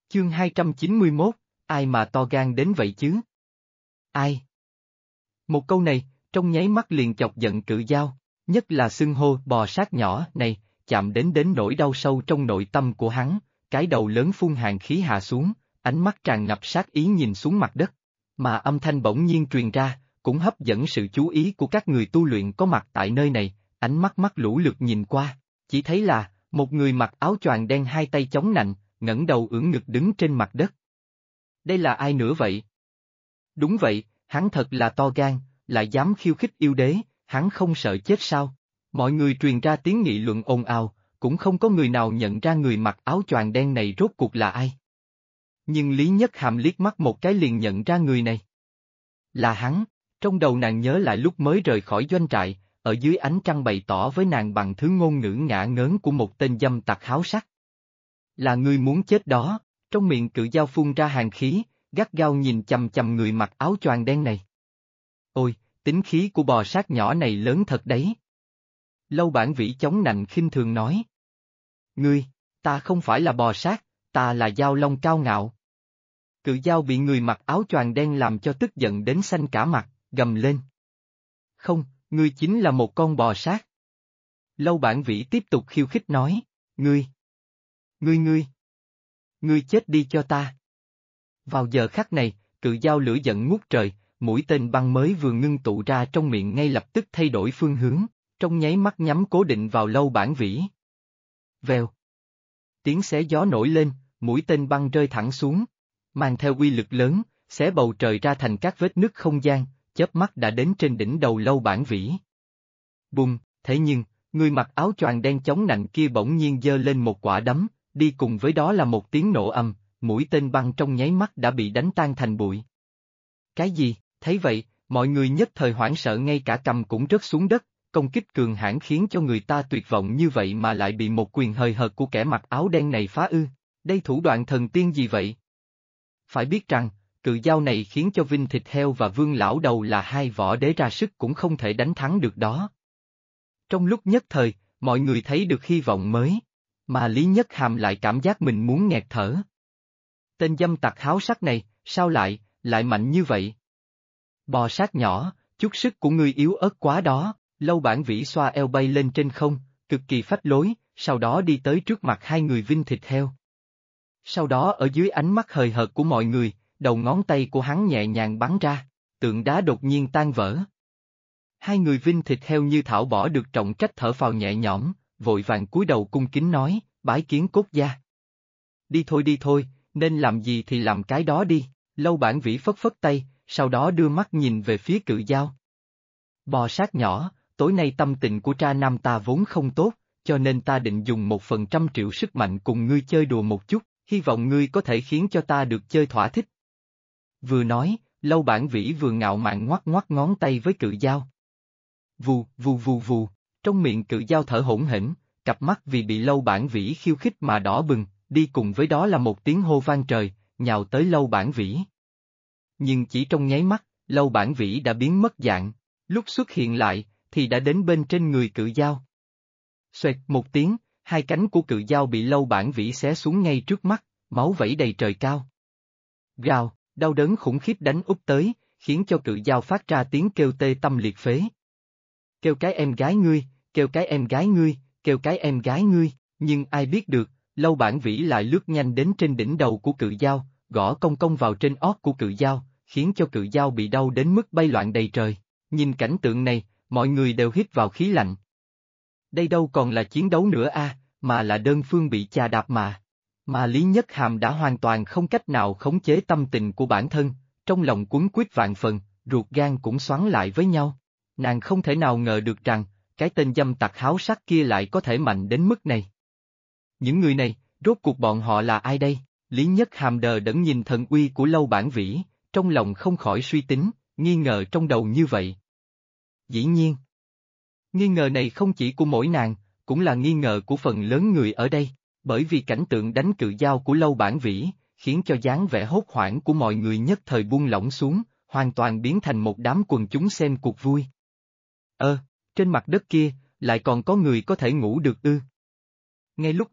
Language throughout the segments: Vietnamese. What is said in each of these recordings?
Chương 291, ai mà to gan đến vậy chứ? Ai? Một câu này, trong nháy mắt liền chọc giận Cự Dao, nhất là xưng hô bò sát nhỏ này, chạm đến nỗi đau sâu trong nội tâm của hắn, cái đầu lớn phun hàn khí hạ xuống, ánh mắt tràn ngập sát ý nhìn xuống mặt đất, mà âm thanh bỗng nhiên truyền ra, cũng hấp dẫn sự chú ý của các người tu luyện có mặt tại nơi này, ánh mắt lũ lượt nhìn qua, chỉ thấy là, một người mặc áo choàng đen hai tay chống nạnh, ngẩng đầu ưỡn ngực đứng trên mặt đất. Đây là ai nữa vậy? Đúng vậy, hắn thật là to gan, lại dám khiêu khích yêu đế, hắn không sợ chết sao? Mọi người truyền ra tiếng nghị luận ồn ào, cũng không có người nào nhận ra người mặc áo choàng đen này rốt cuộc là ai. Nhưng Lý Nhất Hàm liếc mắt một cái liền nhận ra người này. Là hắn, trong đầu nàng nhớ lại lúc mới rời khỏi doanh trại, ở dưới ánh trăng bày tỏ với nàng bằng thứ ngôn ngữ ngả ngớn của một tên dâm tặc háo sắc. Là ngươi muốn chết đó, trong miệng Cự Dao phun ra hàn khí, gắt gao nhìn chằm chằm người mặc áo choàng đen này. Ôi, tính khí của bò sát nhỏ này lớn thật đấy. Lâu Bản Vĩ chống nạnh khinh thường nói. Ngươi, ta không phải là bò sát, ta là Dao Long cao ngạo. Cự Dao bị người mặc áo choàng đen làm cho tức giận đến xanh cả mặt, gầm lên. Không, ngươi chính là một con bò sát. Lâu Bản Vĩ tiếp tục khiêu khích nói, ngươi chết đi cho ta. Vào giờ khắc này, Cự Dao lửa giận ngút trời, mũi tên băng mới vừa ngưng tụ ra trong miệng ngay lập tức thay đổi phương hướng, trong nháy mắt nhắm cố định vào Lâu Bản Vĩ. Vèo. Tiếng xé gió nổi lên, mũi tên băng rơi thẳng xuống, mang theo uy lực lớn, xé bầu trời ra thành các vết nứt không gian, chớp mắt đã đến trên đỉnh đầu Lâu Bản Vĩ. Bùng, thế nhưng, người mặc áo choàng đen chống nạnh kia bỗng nhiên giơ lên một quả đấm, đi cùng với đó là một tiếng nổ ầm, mũi tên băng trong nháy mắt đã bị đánh tan thành bụi. Cái gì? Thấy vậy, mọi người nhất thời hoảng sợ ngay cả cầm cũng rớt xuống đất, công kích cường hãn khiến cho người ta tuyệt vọng như vậy mà lại bị một quyền hời hợt của kẻ mặc áo đen này phá ư, đây thủ đoạn thần tiên gì vậy? Phải biết rằng, Cự Dao này khiến cho Vinh Thịt Heo và Vương Lão Đầu là hai võ đế ra sức cũng không thể đánh thắng được đó. Trong lúc nhất thời, mọi người thấy được hy vọng mới, mà Lý Nhất Hàm lại cảm giác mình muốn nghẹt thở. Tên dâm tặc háo sắc này, sao lại mạnh như vậy? Bò sát nhỏ, chút sức của ngươi yếu ớt quá đó, Lâu Bản Vĩ xoa eo bay lên trên không, cực kỳ phách lối, sau đó đi tới trước mặt hai người Vinh Thịt Heo. Sau đó ở dưới ánh mắt hời hợt của mọi người, đầu ngón tay của hắn nhẹ nhàng bắn ra, tượng đá đột nhiên tan vỡ. Hai người Vinh Thịt Heo như thảo bỏ được trọng trách thở phào nhẹ nhõm, vội vàng cúi đầu cung kính nói, bái kiến cốt gia. Đi thôi, nên làm gì thì làm cái đó đi, Lâu Bản Vĩ phất phất tay, sau đó đưa mắt nhìn về phía Cự Dao. Bò sát nhỏ, tối nay tâm tình của tra nam ta vốn không tốt, cho nên ta định dùng 1% triệu sức mạnh cùng ngươi chơi đùa một chút, hy vọng ngươi có thể khiến cho ta được chơi thỏa thích. Vừa nói, Lâu Bản Vĩ vừa ngạo mạn ngoắc ngón tay với Cự Dao. Vù, trong miệng Cự Dao thở hổn hển, cặp mắt vì bị Lâu Bản Vĩ khiêu khích mà đỏ bừng, đi cùng với đó là một tiếng hô vang trời, nhào tới Lâu Bản Vĩ. Nhưng chỉ trong nháy mắt, Lâu Bản Vĩ đã biến mất dạng, lúc xuất hiện lại, thì đã đến bên trên người Cự Dao. Xoẹt một tiếng, hai cánh của Cự Dao bị Lâu Bản Vĩ xé xuống ngay trước mắt, máu vẩy đầy trời cao. Gào, đau đớn khủng khiếp đánh úp tới, khiến cho Cự Dao phát ra tiếng kêu tê tâm liệt phế. Kêu cái em gái ngươi, kêu cái em gái ngươi, kêu cái em gái ngươi, nhưng ai biết được, Lâu Bản Vĩ lại lướt nhanh đến trên đỉnh đầu của Cự Dao, gõ công công vào trên ót của Cự Dao, khiến cho Cự Dao bị đau đến mức bay loạn đầy trời. Nhìn cảnh tượng này, mọi người đều hít vào khí lạnh. Đây đâu còn là chiến đấu nữa mà là đơn phương bị chà đạp mà. Mà Lý Nhất Hàm đã hoàn toàn không cách nào khống chế tâm tình của bản thân, trong lòng quấn quýt vạn phần, ruột gan cũng xoắn lại với nhau. Nàng không thể nào ngờ được rằng, cái tên dâm tặc háo sắc kia lại có thể mạnh đến mức này. Những người này, rốt cuộc bọn họ là ai đây? Lý Nhất Hàm đờ đẫn nhìn thần uy của Lâu Bản Vĩ, trong lòng không khỏi suy tính, nghi ngờ trong đầu như vậy. Dĩ nhiên, nghi ngờ này không chỉ của mỗi nàng, cũng là nghi ngờ của phần lớn người ở đây, bởi vì cảnh tượng đánh Cự Dao của Lâu Bản Vĩ, khiến cho dáng vẻ hốt hoảng của mọi người nhất thời buông lỏng xuống, hoàn toàn biến thành một đám quần chúng xem cuộc vui. Trên mặt đất kia, lại còn có người có thể ngủ được ư? Ngay lúc này,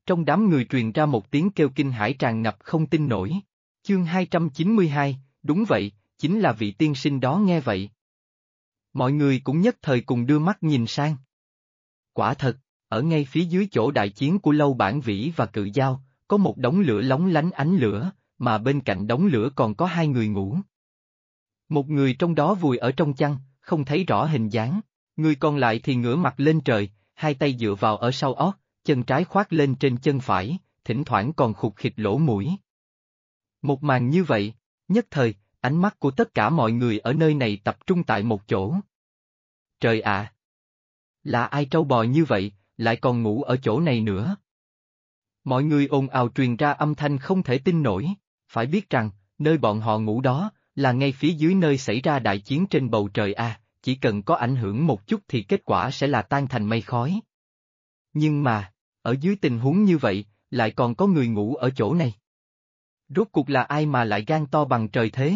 Trong đám người truyền ra một tiếng kêu kinh hãi tràn ngập không tin nổi. Chương 292, đúng vậy, chính là vị tiên sinh đó nghe vậy. Mọi người cũng nhất thời cùng đưa mắt nhìn sang. Quả thật, ở ngay phía dưới chỗ đại chiến của Lâu Bản Vĩ và Cự Dao, có một đống lửa lóng lánh ánh lửa, mà bên cạnh đống lửa còn có hai người ngủ. Một người trong đó vùi ở trong chăn, không thấy rõ hình dáng, người còn lại thì ngửa mặt lên trời, hai tay dựa vào ở sau ót, chân trái khoác lên trên chân phải, thỉnh thoảng còn khụt khịt lỗ mũi. Một màn như vậy, nhất thời, ánh mắt của tất cả mọi người ở nơi này tập trung tại một chỗ. Trời ạ! Là ai trâu bò như vậy, lại còn ngủ ở chỗ này nữa? Mọi người ồn ào truyền ra âm thanh không thể tin nổi, phải biết rằng, nơi bọn họ ngủ đó, là ngay phía dưới nơi xảy ra đại chiến trên bầu trời A, chỉ cần có ảnh hưởng một chút thì kết quả sẽ là tan thành mây khói. Nhưng mà, ở dưới tình huống như vậy, lại còn có người ngủ ở chỗ này. Rốt cuộc là ai mà lại gan to bằng trời thế?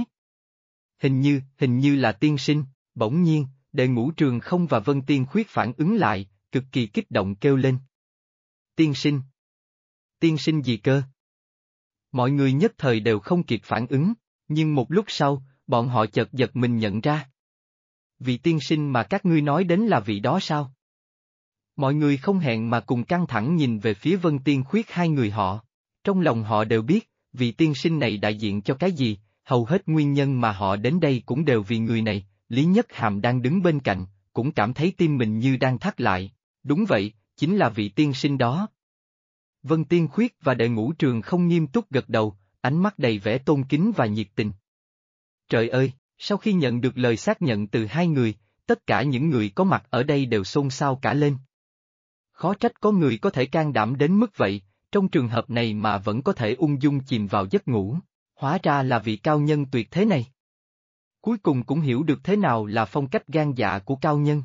Hình như là tiên sinh, bỗng nhiên, Đệ Ngũ Trường Không và Vân Tiên Khuyết phản ứng lại, cực kỳ kích động kêu lên. Tiên sinh! Tiên sinh gì cơ? Mọi người nhất thời đều không kịp phản ứng, nhưng một lúc sau, bọn họ chợt giật mình nhận ra. Vị tiên sinh mà các ngươi nói đến là vị đó sao? Mọi người không hẹn mà cùng căng thẳng nhìn về phía Vân Tiên Khuyết hai người họ. Trong lòng họ đều biết, vị tiên sinh này đại diện cho cái gì, hầu hết nguyên nhân mà họ đến đây cũng đều vì người này. Lý Nhất Hàm đang đứng bên cạnh, cũng cảm thấy tim mình như đang thắt lại. Đúng vậy, chính là vị tiên sinh đó. Vân Tiên Khuyết và Đệ Ngũ Trường Không nghiêm túc gật đầu, ánh mắt đầy vẻ tôn kính và nhiệt tình. Trời ơi, sau khi nhận được lời xác nhận từ hai người, tất cả những người có mặt ở đây đều xôn xao cả lên. Khó trách có người có thể can đảm đến mức vậy, trong trường hợp này mà vẫn có thể ung dung chìm vào giấc ngủ, hóa ra là vị cao nhân tuyệt thế này. Cuối cùng cũng hiểu được thế nào là phong cách gan dạ của cao nhân.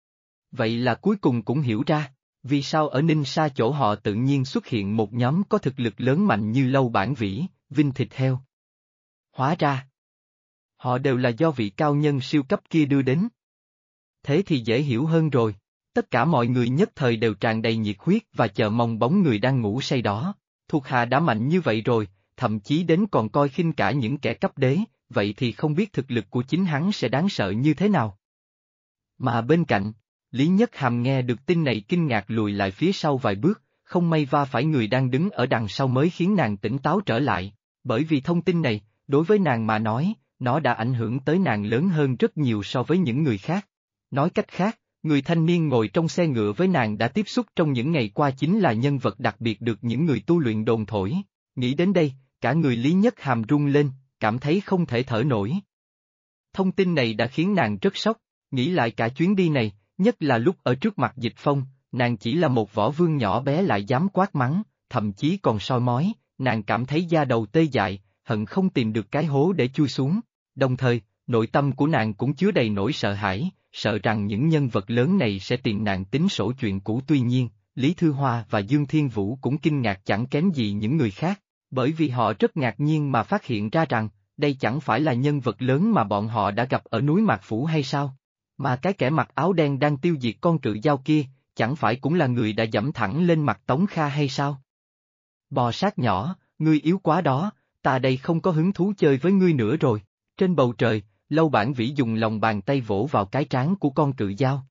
Vậy là cuối cùng cũng hiểu ra, vì sao ở Ninh Sa chỗ họ tự nhiên xuất hiện một nhóm có thực lực lớn mạnh như Lâu Bản Vĩ, Vinh Thịt Heo. Hóa ra, họ đều là do vị cao nhân siêu cấp kia đưa đến. Thế thì dễ hiểu hơn rồi, tất cả mọi người nhất thời đều tràn đầy nhiệt huyết và chờ mong bóng người đang ngủ say đó. Thuộc hạ đã mạnh như vậy rồi, thậm chí đến còn coi khinh cả những kẻ cấp đế, vậy thì không biết thực lực của chính hắn sẽ đáng sợ như thế nào. Mà bên cạnh, Lý Nhất Hàm nghe được tin này kinh ngạc lùi lại phía sau vài bước, không may va phải người đang đứng ở đằng sau mới khiến nàng tỉnh táo trở lại, bởi vì thông tin này, đối với nàng mà nói, nó đã ảnh hưởng tới nàng lớn hơn rất nhiều so với những người khác. Nói cách khác, người thanh niên ngồi trong xe ngựa với nàng đã tiếp xúc trong những ngày qua chính là nhân vật đặc biệt được những người tu luyện đồn thổi. Nghĩ đến đây, cả người Lý Nhất Hàm run lên, cảm thấy không thể thở nổi. Thông tin này đã khiến nàng rất sốc, nghĩ lại cả chuyến đi này, nhất là lúc ở trước mặt Dịch Phong, nàng chỉ là một võ vương nhỏ bé lại dám quát mắng, thậm chí còn soi mói, nàng cảm thấy da đầu tê dại, hận không tìm được cái hố để chui xuống. Đồng thời, nội tâm của nàng cũng chứa đầy nỗi sợ hãi, sợ rằng những nhân vật lớn này sẽ tìm nàng tính sổ chuyện cũ. Tuy nhiên, Lý Thư Hoa và Dương Thiên Vũ cũng kinh ngạc chẳng kém gì những người khác, bởi vì họ rất ngạc nhiên mà phát hiện ra rằng, đây chẳng phải là nhân vật lớn mà bọn họ đã gặp ở núi Mạc Phủ hay sao? Mà cái kẻ mặc áo đen đang tiêu diệt con Cự Dao kia, chẳng phải cũng là người đã giẫm thẳng lên mặt Tống Kha hay sao? Bò sát nhỏ, ngươi yếu quá đó, ta đây không có hứng thú chơi với ngươi nữa rồi. Trên bầu trời, Lâu Bản Vĩ dùng lòng bàn tay vỗ vào cái trán của con Cự Dao.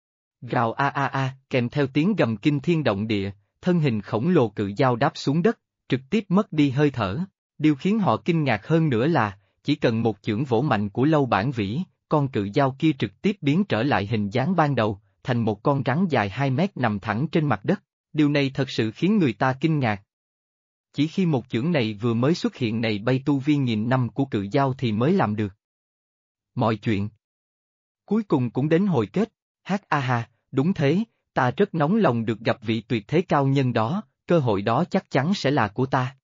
Gào a a a, kèm theo tiếng gầm kinh thiên động địa, thân hình khổng lồ Cự Dao đáp xuống đất, trực tiếp mất đi hơi thở. Điều khiến họ kinh ngạc hơn nữa là, chỉ cần một chưởng vỗ mạnh của Lâu Bản Vĩ, con Cự Dao kia trực tiếp biến trở lại hình dáng ban đầu, thành một con rắn dài 2 mét nằm thẳng trên mặt đất. Điều này thật sự khiến người ta kinh ngạc. Chỉ khi một chưởng này vừa mới xuất hiện này bay tu vi nghìn năm của Cự Dao thì mới làm được. Mọi chuyện cuối cùng cũng đến hồi kết. Hát a ha, đúng thế, ta rất nóng lòng được gặp vị tuyệt thế cao nhân đó, cơ hội đó chắc chắn sẽ là của ta.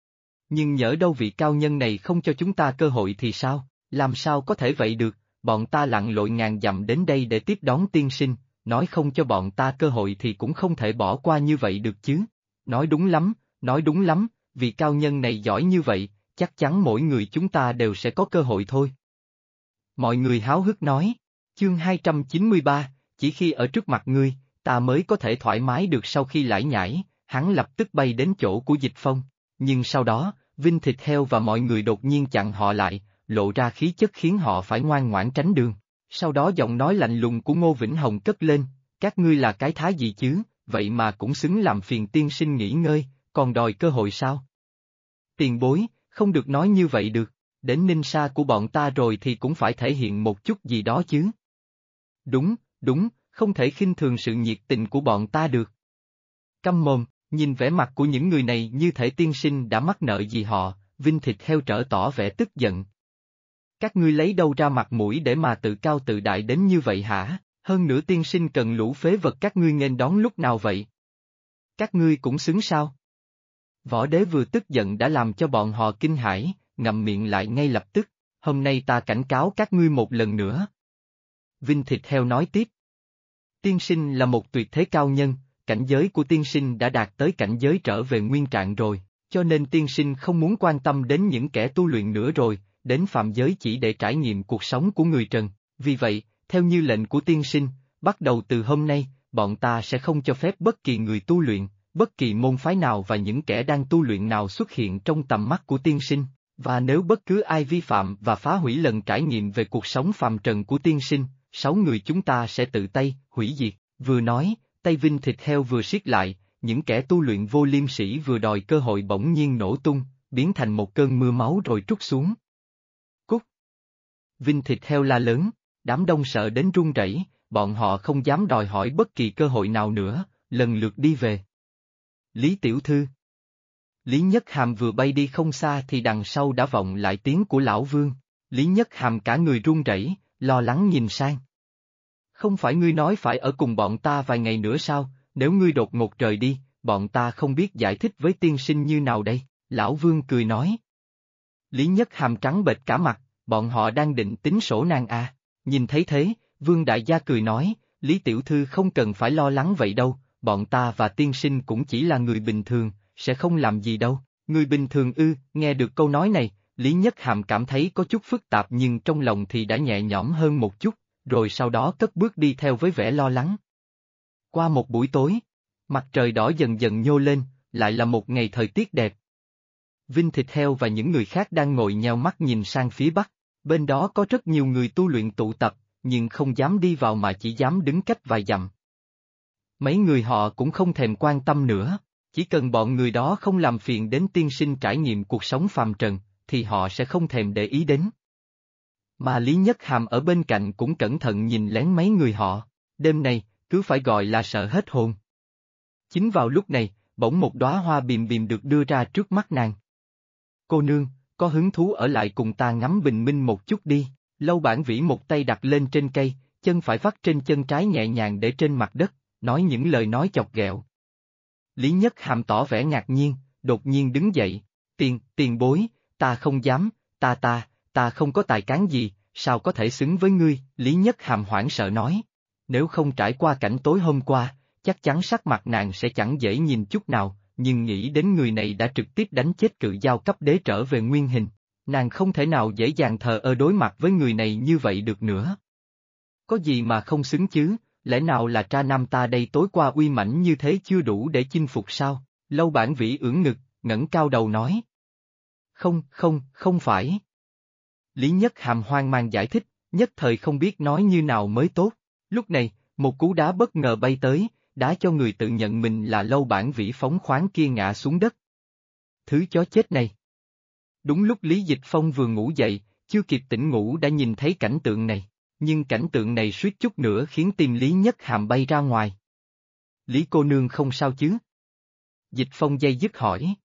Nhưng nhỡ đâu vị cao nhân này không cho chúng ta cơ hội thì sao, làm sao có thể vậy được, bọn ta lặn lội ngàn dặm đến đây để tiếp đón tiên sinh, nói không cho bọn ta cơ hội thì cũng không thể bỏ qua như vậy được chứ. Nói đúng lắm, vị cao nhân này giỏi như vậy, chắc chắn mỗi người chúng ta đều sẽ có cơ hội thôi. Mọi người háo hức nói, chương 293, chỉ khi ở trước mặt ngươi, ta mới có thể thoải mái được. Sau khi lải nhải, hắn lập tức bay đến chỗ của Dịch Phong. Nhưng sau đó, Vinh Thịt Heo và mọi người đột nhiên chặn họ lại, lộ ra khí chất khiến họ phải ngoan ngoãn tránh đường. Sau đó giọng nói lạnh lùng của Ngô Vĩnh Hồng cất lên, các ngươi là cái thá gì chứ, vậy mà cũng xứng làm phiền tiên sinh nghỉ ngơi, còn đòi cơ hội sao? Tiền bối, không được nói như vậy được, đến Ninh Sa của bọn ta rồi thì cũng phải thể hiện một chút gì đó chứ. Đúng, đúng, không thể khinh thường sự nhiệt tình của bọn ta được. Câm mồm, nhìn vẻ mặt của những người này như thể tiên sinh đã mắc nợ gì họ, Vinh Thịt Heo trở tỏ vẻ tức giận. Các ngươi lấy đâu ra mặt mũi để mà tự cao tự đại đến như vậy hả? Hơn nữa tiên sinh cần lũ phế vật các ngươi nghênh đón lúc nào vậy? Các ngươi cũng xứng sao? Võ đế vừa tức giận đã làm cho bọn họ kinh hãi, ngậm miệng lại ngay lập tức, hôm nay ta cảnh cáo các ngươi một lần nữa. Vinh Thịt Heo nói tiếp. Tiên sinh là một tuyệt thế cao nhân, cảnh giới của tiên sinh đã đạt tới cảnh giới trở về nguyên trạng rồi, cho nên tiên sinh không muốn quan tâm đến những kẻ tu luyện nữa rồi, đến phạm giới chỉ để trải nghiệm cuộc sống của người trần. Vì vậy, theo như lệnh của tiên sinh, bắt đầu từ hôm nay, bọn ta sẽ không cho phép bất kỳ người tu luyện, bất kỳ môn phái nào và những kẻ đang tu luyện nào xuất hiện trong tầm mắt của tiên sinh, và nếu bất cứ ai vi phạm và phá hủy lần trải nghiệm về cuộc sống phàm trần của tiên sinh, 6 người chúng ta sẽ tự tay, hủy diệt. Vừa nói, tay Vinh Thịt Heo vừa siết lại, những kẻ tu luyện vô liêm sỉ vừa đòi cơ hội bỗng nhiên nổ tung, biến thành một cơn mưa máu rồi trút xuống. Cút! Vinh Thịt Heo la lớn, đám đông sợ đến run rẩy, bọn họ không dám đòi hỏi bất kỳ cơ hội nào nữa, lần lượt đi về. Lý Tiểu Thư. Lý Nhất Hàm vừa bay đi không xa thì đằng sau đã vọng lại tiếng của Lão Vương. Lý Nhất Hàm cả người run rẩy, lo lắng nhìn sang. Không phải ngươi nói phải ở cùng bọn ta vài ngày nữa sao, nếu ngươi đột ngột rời đi, bọn ta không biết giải thích với tiên sinh như nào đây, Lão Vương cười nói. Lý Nhất Hàm trắng bệch cả mặt, bọn họ đang định tính sổ nàng à, nhìn thấy thế, Vương Đại Gia cười nói, Lý Tiểu Thư không cần phải lo lắng vậy đâu, bọn ta và tiên sinh cũng chỉ là người bình thường, sẽ không làm gì đâu, người bình thường ư, nghe được câu nói này, Lý Nhất Hàm cảm thấy có chút phức tạp nhưng trong lòng thì đã nhẹ nhõm hơn một chút, rồi sau đó cất bước đi theo với vẻ lo lắng. Qua một buổi tối, mặt trời đỏ dần dần nhô lên, lại là một ngày thời tiết đẹp. Vinh Thịt Heo và những người khác đang ngồi nheo mắt nhìn sang phía bắc, bên đó có rất nhiều người tu luyện tụ tập, nhưng không dám đi vào mà chỉ dám đứng cách vài dặm. Mấy người họ cũng không thèm quan tâm nữa, chỉ cần bọn người đó không làm phiền đến tiên sinh trải nghiệm cuộc sống phàm trần, thì họ sẽ không thèm để ý đến. Mà Lý Nhất Hàm ở bên cạnh cũng cẩn thận nhìn lén mấy người họ, đêm này, cứ phải gọi là sợ hết hồn. Chính vào lúc này, bỗng một đóa hoa bìm bìm được đưa ra trước mắt nàng. Cô nương, có hứng thú ở lại cùng ta ngắm bình minh một chút đi, Lâu Bản Vĩ một tay đặt lên trên cây, chân phải vắt trên chân trái nhẹ nhàng để trên mặt đất, nói những lời nói chọc ghẹo. Lý Nhất Hàm tỏ vẻ ngạc nhiên, đột nhiên đứng dậy, tiền bối, ta không dám, ta không có tài cán gì, sao có thể xứng với ngươi, Lý Nhất Hàm hoảng sợ nói. Nếu không trải qua cảnh tối hôm qua, chắc chắn sắc mặt nàng sẽ chẳng dễ nhìn chút nào, nhưng nghĩ đến người này đã trực tiếp đánh chết Cự Giao cấp đế trở về nguyên hình, nàng không thể nào dễ dàng thờ ơ đối mặt với người này như vậy được nữa. Có gì mà không xứng chứ, lẽ nào là tra nam ta đây tối qua uy mãnh như thế chưa đủ để chinh phục sao? Lâu Bản Vĩ ưỡn ngực, ngẩng cao đầu nói. Không phải. Lý Nhất Hàm hoang mang giải thích, nhất thời không biết nói như nào mới tốt. Lúc này, một cú đá bất ngờ bay tới, đá cho người tự nhận mình là Lâu Bản Vĩ phóng khoáng kia ngã xuống đất. Thứ chó chết này. Đúng lúc Lý Dịch Phong vừa ngủ dậy, chưa kịp tỉnh ngủ đã nhìn thấy cảnh tượng này, nhưng cảnh tượng này suýt chút nữa khiến tim Lý Nhất Hàm bay ra ngoài. Lý cô nương không sao chứ? Dịch Phong dây dứt hỏi.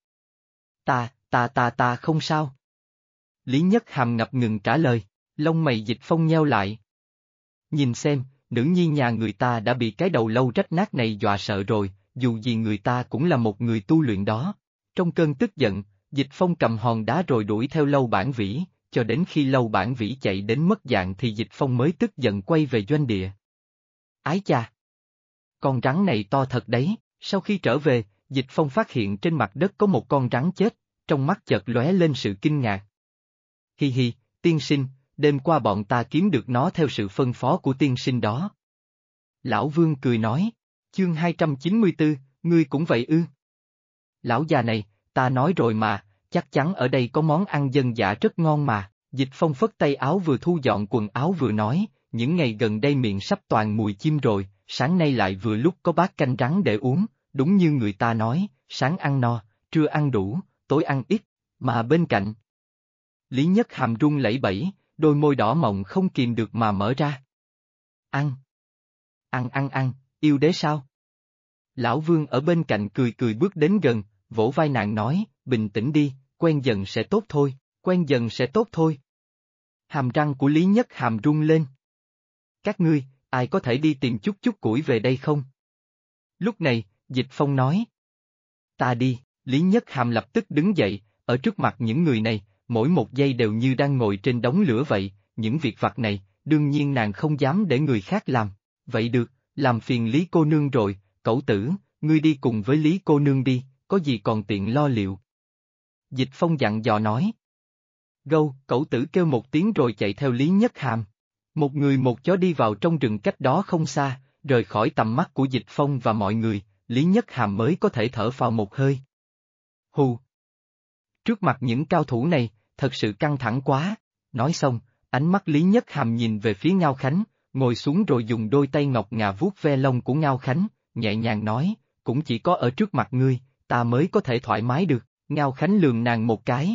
Ta không sao. Lý Nhất Hàm ngập ngừng trả lời, lông mày Dịch Phong nheo lại. Nhìn xem, nữ nhi nhà người ta đã bị cái đầu lâu rách nát này dọa sợ rồi, dù gì người ta cũng là một người tu luyện đó. Trong cơn tức giận, Dịch Phong cầm hòn đá rồi đuổi theo Lâu Bản Vĩ, cho đến khi Lâu Bản Vĩ chạy đến mất dạng thì Dịch Phong mới tức giận quay về doanh địa. Ái cha! Con rắn này to thật đấy, sau khi trở về, Dịch Phong phát hiện trên mặt đất có một con rắn chết, trong mắt chợt lóe lên sự kinh ngạc. Hi hi, tiên sinh, đêm qua bọn ta kiếm được nó theo sự phân phó của tiên sinh đó. Lão Vương cười nói, chương 294, ngươi cũng vậy ư? Lão già này, ta nói rồi mà, chắc chắn ở đây có món ăn dân dã rất ngon mà. Dịch Phong phất tay áo vừa thu dọn quần áo vừa nói, những ngày gần đây miệng sắp toàn mùi chim rồi, sáng nay lại vừa lúc có bát canh rắn để uống, đúng như người ta nói, sáng ăn no, trưa ăn đủ, tối ăn ít, mà bên cạnh. Lý Nhất Hàm run lẩy bẩy, đôi môi đỏ mọng không kìm được mà mở ra. Ăn. Ăn, yêu đế sao? Lão Vương ở bên cạnh cười cười bước đến gần, vỗ vai nàng nói, bình tĩnh đi, quen dần sẽ tốt thôi, quen dần sẽ tốt thôi. Hàm răng của Lý Nhất Hàm rung lên. Các ngươi, ai có thể đi tìm chút củi về đây không? Lúc này, Dịch Phong nói. Ta đi, Lý Nhất Hàm lập tức đứng dậy, ở trước mặt những người này, mỗi một giây đều như đang ngồi trên đống lửa vậy, những việc vặt này, đương nhiên nàng không dám để người khác làm. Vậy được, làm phiền Lý cô nương rồi, Cẩu Tử, ngươi đi cùng với Lý cô nương đi, có gì còn tiện lo liệu. Dịch Phong dặn dò nói. Gâu, Cẩu Tử kêu một tiếng rồi chạy theo Lý Nhất Hàm. Một người một chó đi vào trong rừng cách đó không xa, rời khỏi tầm mắt của Dịch Phong và mọi người, Lý Nhất Hàm mới có thể thở phào một hơi. Hù! Trước mặt những cao thủ này, thật sự căng thẳng quá. Nói xong, ánh mắt Lý Nhất Hàm nhìn về phía Ngao Khánh, ngồi xuống rồi dùng đôi tay ngọc ngà vuốt ve lông của Ngao Khánh, nhẹ nhàng nói, cũng chỉ có ở trước mặt ngươi, ta mới có thể thoải mái được. Ngao Khánh lườm nàng một cái.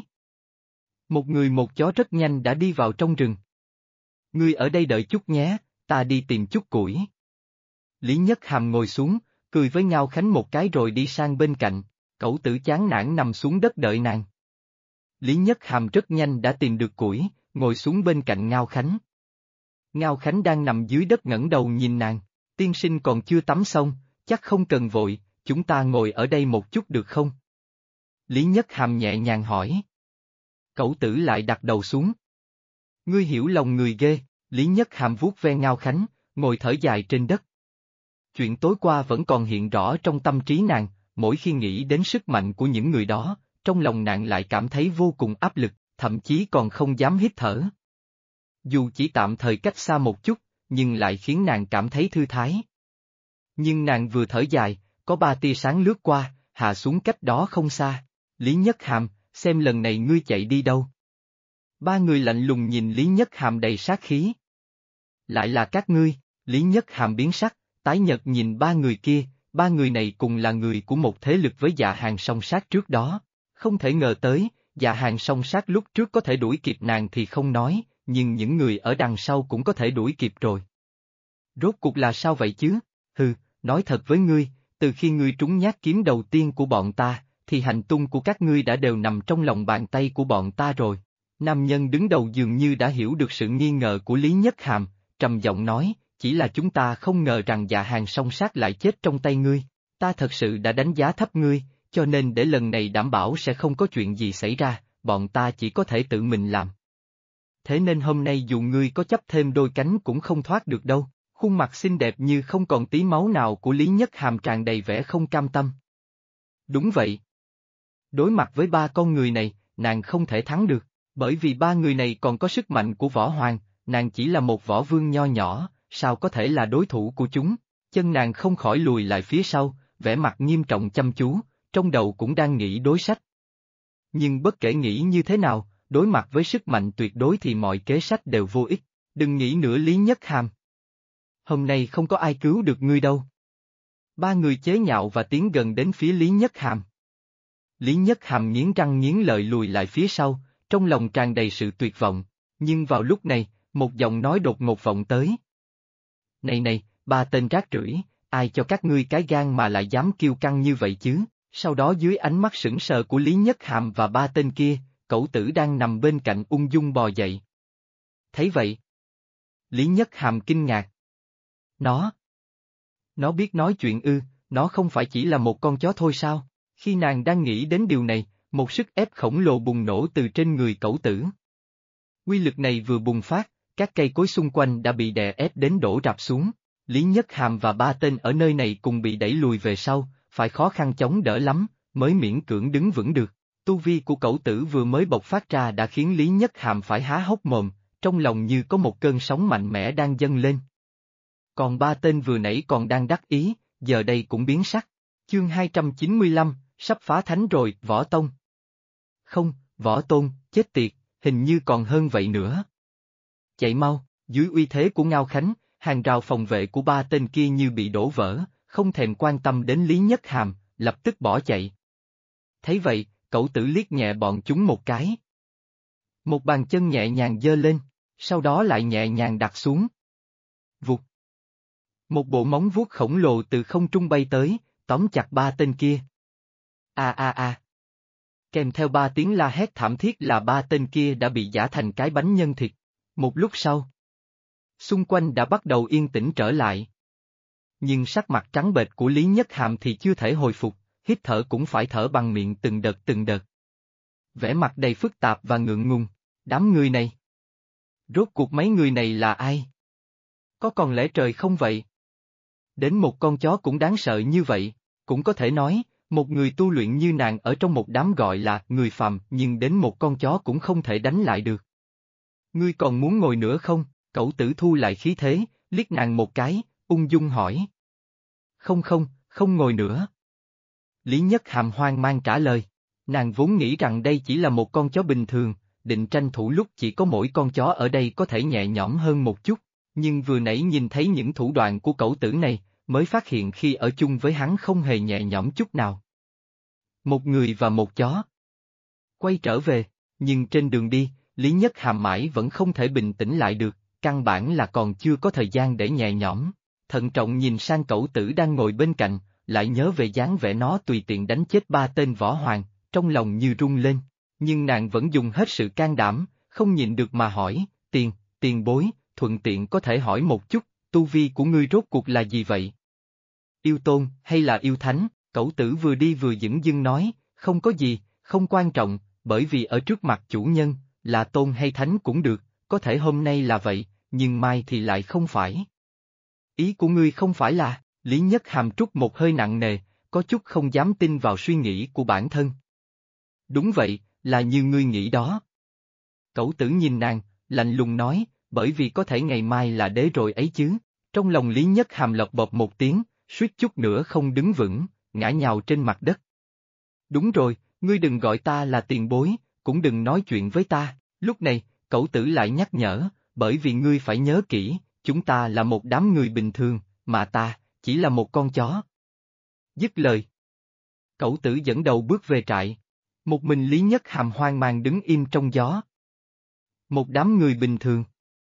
Một người một chó rất nhanh đã đi vào trong rừng. Ngươi ở đây đợi chút nhé, ta đi tìm chút củi. Lý Nhất Hàm ngồi xuống, cười với Ngao Khánh một cái rồi đi sang bên cạnh, Cẩu Tử chán nản nằm xuống đất đợi nàng. Lý Nhất Hàm rất nhanh đã tìm được củi, ngồi xuống bên cạnh Ngao Khánh. Ngao Khánh đang nằm dưới đất ngẩng đầu nhìn nàng, tiên sinh còn chưa tắm xong, chắc không cần vội, chúng ta ngồi ở đây một chút được không? Lý Nhất Hàm nhẹ nhàng hỏi. Cẩu Tử lại đặt đầu xuống. Ngươi hiểu lòng người ghê, Lý Nhất Hàm vuốt ve Ngao Khánh, ngồi thở dài trên đất. Chuyện tối qua vẫn còn hiện rõ trong tâm trí nàng, mỗi khi nghĩ đến sức mạnh của những người đó, trong lòng nàng lại cảm thấy vô cùng áp lực, thậm chí còn không dám hít thở. Dù chỉ tạm thời cách xa một chút, nhưng lại khiến nàng cảm thấy thư thái. Nhưng nàng vừa thở dài, có 3 tia sáng lướt qua, hạ xuống cách đó không xa. Lý Nhất Hàm, xem lần này ngươi chạy đi đâu? 3 người lạnh lùng nhìn Lý Nhất Hàm đầy sát khí. Lại là các ngươi, Lý Nhất Hàm biến sắc, tái nhợt nhìn 3 người kia, 3 người này cùng là người của một thế lực với Dạ Hàng song sát trước đó. Không thể ngờ tới, Dạ Hàng song sát lúc trước có thể đuổi kịp nàng thì không nói, nhưng những người ở đằng sau cũng có thể đuổi kịp rồi. Rốt cuộc là sao vậy chứ? Hừ, nói thật với ngươi, từ khi ngươi trúng nhát kiếm đầu tiên của bọn ta, thì hành tung của các ngươi đã đều nằm trong lòng bàn tay của bọn ta rồi. Nam nhân đứng đầu dường như đã hiểu được sự nghi ngờ của Lý Nhất Hàm, trầm giọng nói, chỉ là chúng ta không ngờ rằng Dạ Hàng song sát lại chết trong tay ngươi. Ta thật sự đã đánh giá thấp ngươi, cho nên để lần này đảm bảo sẽ không có chuyện gì xảy ra, bọn ta chỉ có thể tự mình làm. Thế nên hôm nay dù ngươi có chấp thêm đôi cánh cũng không thoát được đâu. Khuôn mặt xinh đẹp như không còn tí máu nào của Lý Nhất Hàm tràn đầy vẻ không cam tâm. Đúng vậy. Đối mặt với 3 con người này, nàng không thể thắng được, bởi vì 3 người này còn có sức mạnh của võ hoàng, nàng chỉ là một võ vương nho nhỏ, sao có thể là đối thủ của chúng. Chân nàng không khỏi lùi lại phía sau, vẻ mặt nghiêm trọng chăm chú, trong đầu cũng đang nghĩ đối sách. Nhưng bất kể nghĩ như thế nào, đối mặt với sức mạnh tuyệt đối thì mọi kế sách đều vô ích, đừng nghĩ nữa Lý Nhất Hàm. Hôm nay không có ai cứu được ngươi đâu. 3 người chế nhạo và tiến gần đến phía Lý Nhất Hàm. Lý Nhất Hàm nghiến răng nghiến lợi lùi lại phía sau, trong lòng tràn đầy sự tuyệt vọng, nhưng vào lúc này, một giọng nói đột ngột vọng tới. Này, 3 tên rác rưởi, ai cho các ngươi cái gan mà lại dám kiêu căng như vậy chứ? Sau đó dưới ánh mắt sững sờ của Lý Nhất Hàm và 3 tên kia, Cẩu Tử đang nằm bên cạnh ung dung bò dậy. Thấy vậy, Lý Nhất Hàm kinh ngạc. Nó biết nói chuyện ư, nó không phải chỉ là một con chó thôi sao? Khi nàng đang nghĩ đến điều này, một sức ép khổng lồ bùng nổ từ trên người Cẩu Tử. Quy lực này vừa bùng phát, các cây cối xung quanh đã bị đè ép đến đổ rạp xuống. Lý Nhất Hàm và 3 tên ở nơi này cùng bị đẩy lùi về sau, phải khó khăn chống đỡ lắm, mới miễn cưỡng đứng vững được. Tu vi của Cẩu Tử vừa mới bộc phát ra đã khiến Lý Nhất Hàm phải há hốc mồm, trong lòng như có một cơn sóng mạnh mẽ đang dâng lên. Còn 3 tên vừa nãy còn đang đắc ý, giờ đây cũng biến sắc. Chương 295, sắp phá thánh rồi, Võ Tông. Không, Võ Tôn, chết tiệt, hình như còn hơn vậy nữa. Chạy mau, dưới uy thế của Ngao Khánh, hàng rào phòng vệ của ba tên kia như bị đổ vỡ, không thèm quan tâm đến Lý Nhất Hàm, lập tức bỏ chạy. Thấy vậy, Cẩu Tử liếc nhẹ bọn chúng một cái. Một bàn chân nhẹ nhàng giơ lên, sau đó lại nhẹ nhàng đặt xuống. Vụt. Một bộ móng vuốt khổng lồ từ không trung bay tới, tóm chặt ba tên kia. A a a. Kèm theo ba tiếng la hét thảm thiết là ba tên kia đã bị giã thành cái bánh nhân thịt. Một lúc sau, xung quanh đã bắt đầu yên tĩnh trở lại. Nhưng sắc mặt trắng bệch của Lý Nhất Hàm thì chưa thể hồi phục, hít thở cũng phải thở bằng miệng từng đợt từng đợt. Vẻ mặt đầy phức tạp và ngượng ngùng, đám người này. Rốt cuộc mấy người này là ai? Có còn lẽ trời không vậy? Đến một con chó cũng đáng sợ như vậy, cũng có thể nói, một người tu luyện như nàng ở trong một đám gọi là người phàm nhưng đến một con chó cũng không thể đánh lại được. Ngươi còn muốn ngồi nữa không? Cẩu Tử thu lại khí thế, liếc nàng một cái, ung dung hỏi. Không, không ngồi nữa. Lý Nhất Hàm hoang mang trả lời. Nàng vốn nghĩ rằng đây chỉ là một con chó bình thường, định tranh thủ lúc chỉ có mỗi con chó ở đây có thể nhẹ nhõm hơn một chút, nhưng vừa nãy nhìn thấy những thủ đoạn của Cẩu Tử này, mới phát hiện khi ở chung với hắn không hề nhẹ nhõm chút nào. Một người và một chó. Quay trở về, nhưng trên đường đi, Lý Nhất Hàm mãi vẫn không thể bình tĩnh lại được, căn bản là còn chưa có thời gian để nhẹ nhõm. Thận trọng nhìn sang Cẩu Tử đang ngồi bên cạnh, lại nhớ về dáng vẻ nó tùy tiện đánh chết ba tên võ hoàng, trong lòng như rung lên. Nhưng nàng vẫn dùng hết sự can đảm, không nhịn được mà hỏi, tiền bối, thuận tiện có thể hỏi một chút, tu vi của ngươi rốt cuộc là gì vậy? Yêu tôn, hay là yêu thánh? Cẩu Tử vừa đi vừa dửng dưng nói, không có gì, không quan trọng, bởi vì ở trước mặt chủ nhân, là tôn hay thánh cũng được, có thể hôm nay là vậy, nhưng mai thì lại không phải. Ý của ngươi không phải là, Lý Nhất Hàm trút một hơi nặng nề, có chút không dám tin vào suy nghĩ của bản thân. Đúng vậy, là như ngươi nghĩ đó. Cẩu Tử nhìn nàng, lạnh lùng nói, bởi vì có thể ngày mai là đế rồi ấy chứ. Trong lòng Lý Nhất Hàm lộc bộp một tiếng, suýt chút nữa không đứng vững, ngã nhào trên mặt đất. Đúng rồi, ngươi đừng gọi ta là tiền bối, cũng đừng nói chuyện với ta. Lúc này, Cẩu Tử lại nhắc nhở, bởi vì ngươi phải nhớ kỹ, chúng ta là một đám người bình thường, mà ta, chỉ là một con chó. Dứt lời. Cẩu Tử dẫn đầu bước về trại. Một mình Lý Nhất Hàm hoang mang đứng im trong gió. Một đám người bình thường.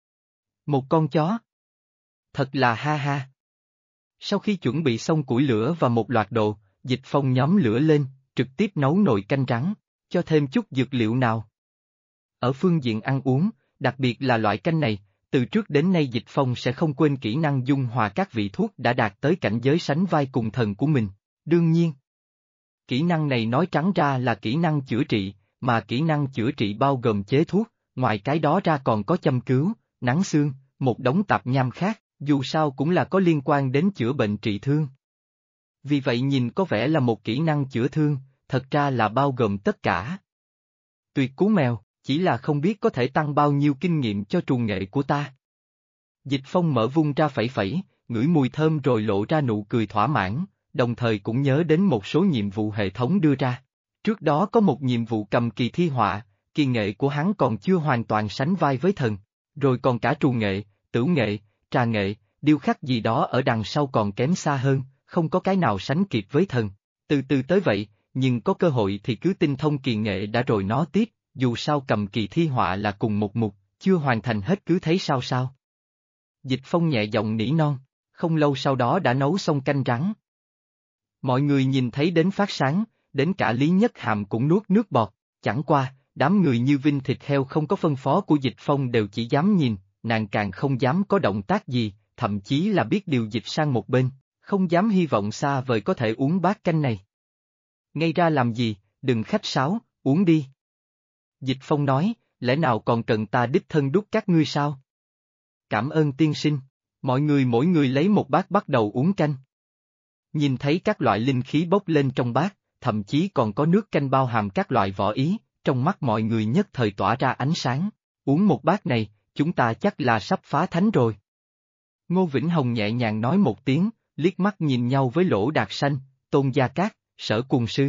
Một con chó. Thật là ha ha. Sau khi chuẩn bị xong củi lửa và một loạt đồ, Dịch Phong nhóm lửa lên, trực tiếp nấu nồi canh rắn, cho thêm chút dược liệu nào. Ở phương diện ăn uống, đặc biệt là loại canh này, từ trước đến nay Dịch Phong sẽ không quên kỹ năng dung hòa các vị thuốc đã đạt tới cảnh giới sánh vai cùng thần của mình. Đương nhiên, kỹ năng này nói trắng ra là kỹ năng chữa trị, mà kỹ năng chữa trị bao gồm chế thuốc, ngoài cái đó ra còn có châm cứu, nắng xương, một đống tạp nham khác, dù sao cũng là có liên quan đến chữa bệnh trị thương. Vì vậy nhìn có vẻ là một kỹ năng chữa thương, thật ra là bao gồm tất cả. Tuyệt cú mèo, chỉ là không biết có thể tăng bao nhiêu kinh nghiệm cho trù nghệ của ta. Dịch Phong mở vung ra phẩy, ngửi mùi thơm rồi lộ ra nụ cười thỏa mãn, đồng thời cũng nhớ đến một số nhiệm vụ hệ thống đưa ra. Trước đó có một nhiệm vụ cầm kỳ thi họa, kỳ nghệ của hắn còn chưa hoàn toàn sánh vai với thần, rồi còn cả trù nghệ, tửu nghệ, trà nghệ, điêu khắc gì đó ở đằng sau còn kém xa hơn, không có cái nào sánh kịp với thần. Từ từ tới vậy, nhưng có cơ hội thì cứ tinh thông kỳ nghệ đã rồi nói tiếp, dù sao cầm kỳ thi họa là cùng một mục, chưa hoàn thành hết cứ thấy sao. Dịch Phong nhẹ giọng nỉ non, không lâu sau đó đã nấu xong canh rắn. Mọi người nhìn thấy đến phát sáng, đến cả Lý Nhất Hàm cũng nuốt nước bọt, chẳng qua, đám người như Vinh thịt heo không có phân phó của Dịch Phong đều chỉ dám nhìn, nàng càng không dám có động tác gì, thậm chí là biết điều dịch sang một bên, không dám hy vọng xa vời có thể uống bát canh này. Ngay ra làm gì, đừng khách sáo, uống đi. Dịch Phong nói, lẽ nào còn cần ta đích thân đút các ngươi sao? Cảm ơn tiên sinh, mọi người mỗi người lấy một bát bắt đầu uống canh. Nhìn thấy các loại linh khí bốc lên trong bát, thậm chí còn có nước canh bao hàm các loại võ ý, trong mắt mọi người nhất thời tỏa ra ánh sáng. Uống một bát này, chúng ta chắc là sắp phá thánh rồi. Ngô Vĩnh Hồng nhẹ nhàng nói một tiếng, liếc mắt nhìn nhau với Lỗ Đạt Sanh, Tôn Gia Cát, Sở Cuồng Sư.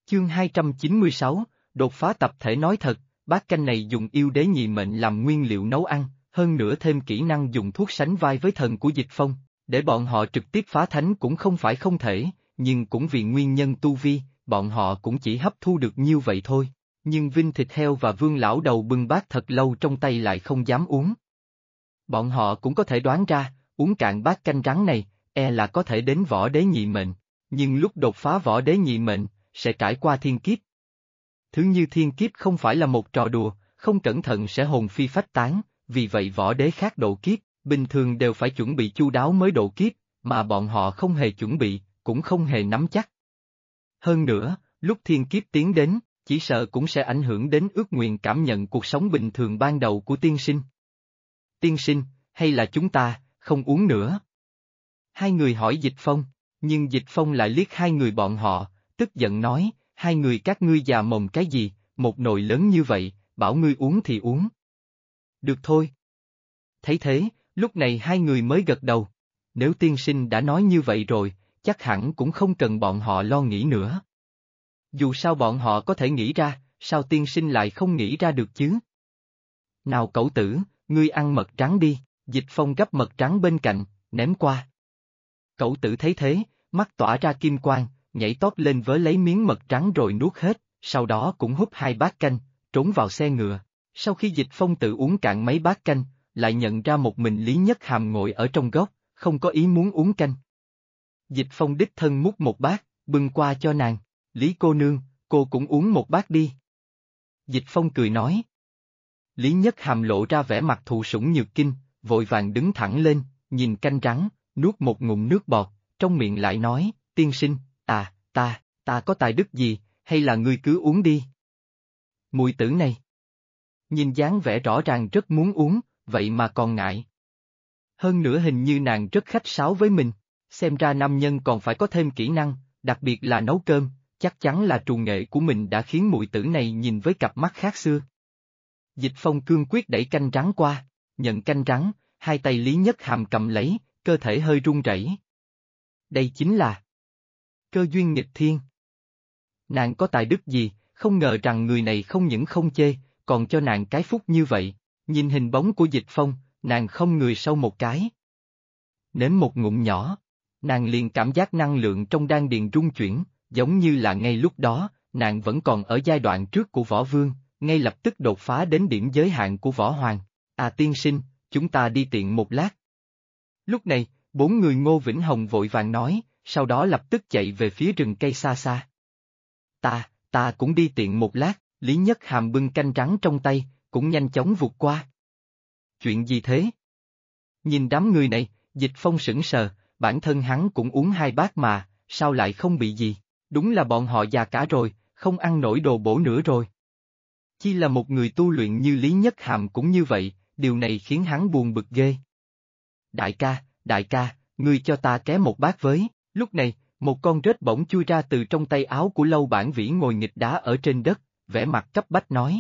Chương 296, đột phá tập thể nói thật, bát canh này dùng yêu đế nhị mệnh làm nguyên liệu nấu ăn, hơn nữa thêm kỹ năng dùng thuốc sánh vai với thần của Dịch Phong, để bọn họ trực tiếp phá thánh cũng không phải không thể, nhưng cũng vì nguyên nhân tu vi, bọn họ cũng chỉ hấp thu được nhiêu vậy thôi. Nhưng Vinh thịt heo và Vương lão đầu bưng bát thật lâu trong tay lại không dám uống. Bọn họ cũng có thể đoán ra, uống cạn bát canh trắng này, là có thể đến võ đế nhị mệnh, nhưng lúc đột phá võ đế nhị mệnh, sẽ trải qua thiên kiếp. Thứ như thiên kiếp không phải là một trò đùa, không cẩn thận sẽ hồn phi phách tán, vì vậy võ đế khác độ kiếp, bình thường đều phải chuẩn bị chu đáo mới độ kiếp, mà bọn họ không hề chuẩn bị, cũng không hề nắm chắc. Hơn nữa, lúc thiên kiếp tiến đến, chỉ sợ cũng sẽ ảnh hưởng đến ước nguyện cảm nhận cuộc sống bình thường ban đầu của tiên sinh. Tiên sinh, hay là chúng ta, không uống nữa? Hai người hỏi Dịch Phong, nhưng Dịch Phong lại liếc hai người bọn họ, tức giận nói, hai người các ngươi già mồm cái gì, một nồi lớn như vậy, bảo ngươi uống thì uống. Được thôi. Thấy thế, lúc này hai người mới gật đầu. Nếu tiên sinh đã nói như vậy rồi, chắc hẳn cũng không cần bọn họ lo nghĩ nữa. Dù sao bọn họ có thể nghĩ ra, sao tiên sinh lại không nghĩ ra được chứ? Nào cẩu tử, ngươi ăn mật trắng đi, Dịch Phong gấp mật trắng bên cạnh, ném qua. Cẩu tử thấy thế, mắt tỏa ra kim quang, nhảy tót lên với lấy miếng mật trắng rồi nuốt hết, sau đó cũng húp hai bát canh, trốn vào xe ngựa. Sau khi Dịch Phong tự uống cạn mấy bát canh, lại nhận ra một mình Lý Nhất Hàm ngồi ở trong góc, không có ý muốn uống canh. Dịch Phong đích thân múc một bát, bưng qua cho nàng, Lý cô nương, cô cũng uống một bát đi. Dịch Phong cười nói. Lý Nhất Hàm lộ ra vẻ mặt thụ sủng nhược kinh, vội vàng đứng thẳng lên, nhìn canh trắng, nuốt một ngụm nước bọt, trong miệng lại nói, tiên sinh, ta có tài đức gì, hay là ngươi cứ uống đi. Mùi tử này. Nhìn dáng vẻ rõ ràng rất muốn uống, vậy mà còn ngại. Hơn nữa hình như nàng rất khách sáo với mình, xem ra nam nhân còn phải có thêm kỹ năng, đặc biệt là nấu cơm, chắc chắn là trù nghệ của mình đã khiến mùi tử này nhìn với cặp mắt khác xưa. Dịch Phong cương quyết đẩy canh trắng qua, nhận canh trắng, hai tay Lý Nhất Hàm cầm lấy, cơ thể hơi run rẩy. Đây chính là cơ duyên nghịch thiên. Nàng có tài đức gì, không ngờ rằng người này không những không chê, còn cho nàng cái phúc như vậy, nhìn hình bóng của Dịch Phong, nàng không người sâu một cái. Nếm một ngụm nhỏ, nàng liền cảm giác năng lượng trong đan điền rung chuyển, giống như là ngay lúc đó, nàng vẫn còn ở giai đoạn trước của Võ Vương, ngay lập tức đột phá đến điểm giới hạn của Võ Hoàng. Tiên sinh, chúng ta đi tiện một lát. Lúc này, bốn người Ngô Vĩnh Hồng vội vàng nói, sau đó lập tức chạy về phía rừng cây xa xa. Ta cũng đi tiện một lát, Lý Nhất Hàm bưng canh trắng trong tay, cũng nhanh chóng vụt qua. Chuyện gì thế? Nhìn đám người này, Dịch Phong sững sờ, bản thân hắn cũng uống hai bát mà, sao lại không bị gì? Đúng là bọn họ già cả rồi, không ăn nổi đồ bổ nữa rồi. Chỉ là một người tu luyện như Lý Nhất Hàm cũng như vậy, điều này khiến hắn buồn bực ghê. Đại ca, ngươi cho ta ké một bát với, lúc này, một con rết bỗng chui ra từ trong tay áo của Lâu Bản Vĩ ngồi nghịch đá ở trên đất, vẻ mặt cấp bách nói.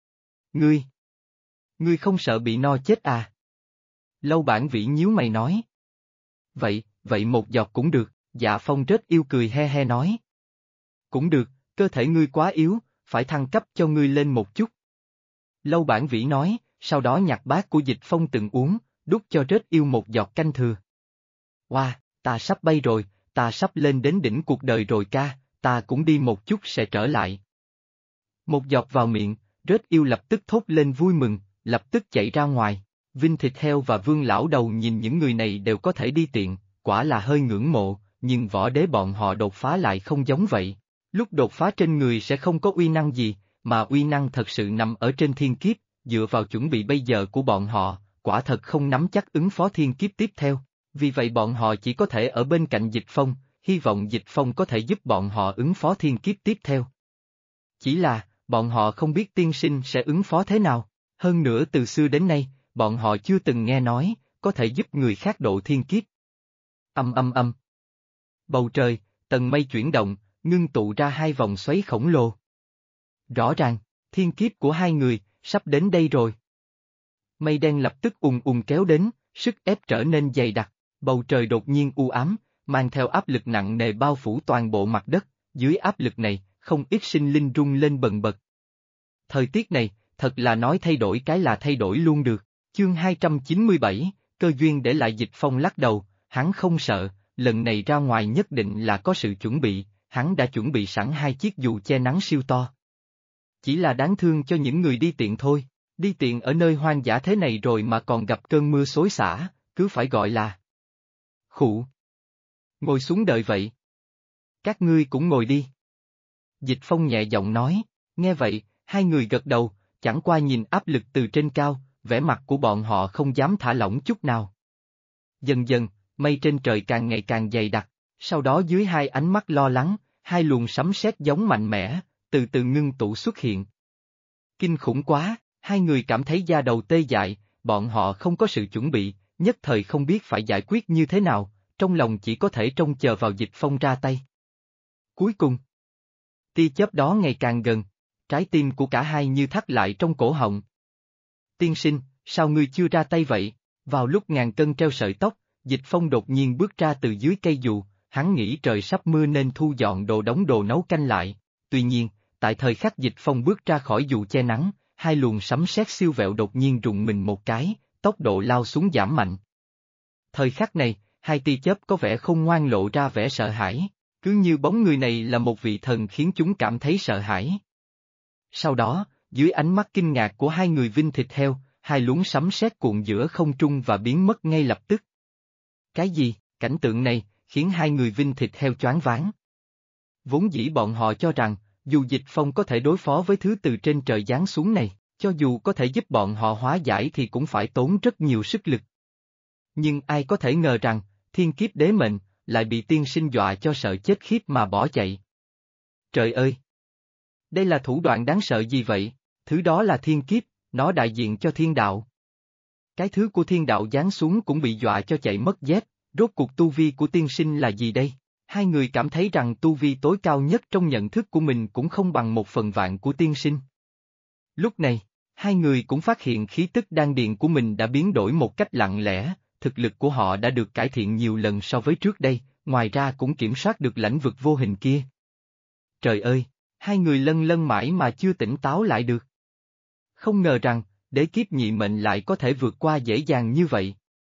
Ngươi không sợ bị no chết à? Lâu Bản Vĩ nhíu mày nói. Vậy một giọt cũng được, Dạ Phong rết yêu cười he he nói. Cũng được, cơ thể ngươi quá yếu, phải thăng cấp cho ngươi lên một chút. Lâu Bản Vĩ nói, sau đó nhặt bát của Dịch Phong từng uống, đút cho rết yêu một giọt canh thừa. Ta sắp bay rồi, ta sắp lên đến đỉnh cuộc đời rồi ca, ta cũng đi một chút sẽ trở lại. Một giọt vào miệng, rết yêu lập tức thốt lên vui mừng, lập tức chạy ra ngoài. Vinh thịt heo và Vương lão đầu nhìn những người này đều có thể đi tiện, quả là hơi ngưỡng mộ, nhưng võ đế bọn họ đột phá lại không giống vậy. Lúc đột phá trên người sẽ không có uy năng gì, mà uy năng thật sự nằm ở trên thiên kiếp, dựa vào chuẩn bị bây giờ của bọn họ, quả thật không nắm chắc ứng phó thiên kiếp tiếp theo. Vì vậy bọn họ chỉ có thể ở bên cạnh Dịch Phong, hy vọng Dịch Phong có thể giúp bọn họ ứng phó thiên kiếp tiếp theo. Chỉ là, bọn họ không biết tiên sinh sẽ ứng phó thế nào, hơn nữa từ xưa đến nay, bọn họ chưa từng nghe nói, có thể giúp người khác độ thiên kiếp. Âm. Bầu trời, tầng mây chuyển động, ngưng tụ ra hai vòng xoáy khổng lồ. Rõ ràng, thiên kiếp của hai người, sắp đến đây rồi. Mây đen lập tức ùn kéo đến, sức ép trở nên dày đặc, bầu trời đột nhiên u ám, mang theo áp lực nặng nề bao phủ toàn bộ mặt đất, dưới áp lực này, không ít sinh linh rung lên bần bật. Thời tiết này, thật là nói thay đổi cái là thay đổi luôn được. Chương 297, cơ duyên để lại. Dịch Phong lắc đầu, hắn không sợ, lần này ra ngoài nhất định là có sự chuẩn bị, hắn đã chuẩn bị sẵn 2 chiếc dù che nắng siêu to. Chỉ là đáng thương cho những người đi tiện thôi, đi tiện ở nơi hoang dã thế này rồi mà còn gặp cơn mưa xối xả, cứ phải gọi là khụ. Ngồi xuống đợi vậy. Các ngươi cũng ngồi đi. Dịch Phong nhẹ giọng nói, nghe vậy, hai người gật đầu, chẳng qua nhìn áp lực từ trên cao, vẻ mặt của bọn họ không dám thả lỏng chút nào. Dần dần, mây trên trời càng ngày càng dày đặc, sau đó dưới hai ánh mắt lo lắng, hai luồng sấm sét giống mạnh mẽ, từ từ ngưng tụ xuất hiện. Kinh khủng quá, hai người cảm thấy da đầu tê dại, bọn họ không có sự chuẩn bị, nhất thời không biết phải giải quyết như thế nào, trong lòng chỉ có thể trông chờ vào Dịch Phong ra tay. Cuối cùng, tia chớp đó ngày càng gần, trái tim của cả hai như thắt lại trong cổ họng. Tiên sinh, sao ngươi chưa ra tay vậy? Vào lúc ngàn cân treo sợi tóc, Dịch Phong đột nhiên bước ra từ dưới cây dù, hắn nghĩ trời sắp mưa nên thu dọn đồ đóng đồ nấu canh lại. Tuy nhiên, tại thời khắc Dịch Phong bước ra khỏi dù che nắng, hai luồng sấm sét siêu vẹo đột nhiên rùng mình một cái, tốc độ lao xuống giảm mạnh. Thời khắc này, hai tia chớp có vẻ khôn ngoan lộ ra vẻ sợ hãi, cứ như bóng người này là một vị thần khiến chúng cảm thấy sợ hãi. Sau đó, dưới ánh mắt kinh ngạc của hai người vinh thịt heo, hai luống sấm sét cuộn giữa không trung và biến mất ngay lập tức. Cái gì? Cảnh tượng này khiến hai người vinh thịt heo choáng váng. Vốn dĩ bọn họ cho rằng, dù Dịch Phong có thể đối phó với thứ từ trên trời giáng xuống này, cho dù có thể giúp bọn họ hóa giải thì cũng phải tốn rất nhiều sức lực. Nhưng ai có thể ngờ rằng, thiên kiếp đế mệnh, lại bị tiên sinh dọa cho sợ chết khiếp mà bỏ chạy. Trời ơi! Đây là thủ đoạn đáng sợ gì vậy? Thứ đó là thiên kiếp, nó đại diện cho thiên đạo. Cái thứ của thiên đạo giáng xuống cũng bị dọa cho chạy mất dép, rốt cuộc tu vi của tiên sinh là gì đây? Hai người cảm thấy rằng tu vi tối cao nhất trong nhận thức của mình cũng không bằng 1/1000 của tiên sinh. Lúc này, hai người cũng phát hiện khí tức đan điền của mình đã biến đổi một cách lặng lẽ, thực lực của họ đã được cải thiện nhiều lần so với trước đây, ngoài ra cũng kiểm soát được lãnh vực vô hình kia. Trời ơi, hai người lân lân mãi mà chưa tỉnh táo lại được. Không ngờ rằng, đế kiếp nhị mệnh lại có thể vượt qua dễ dàng như vậy.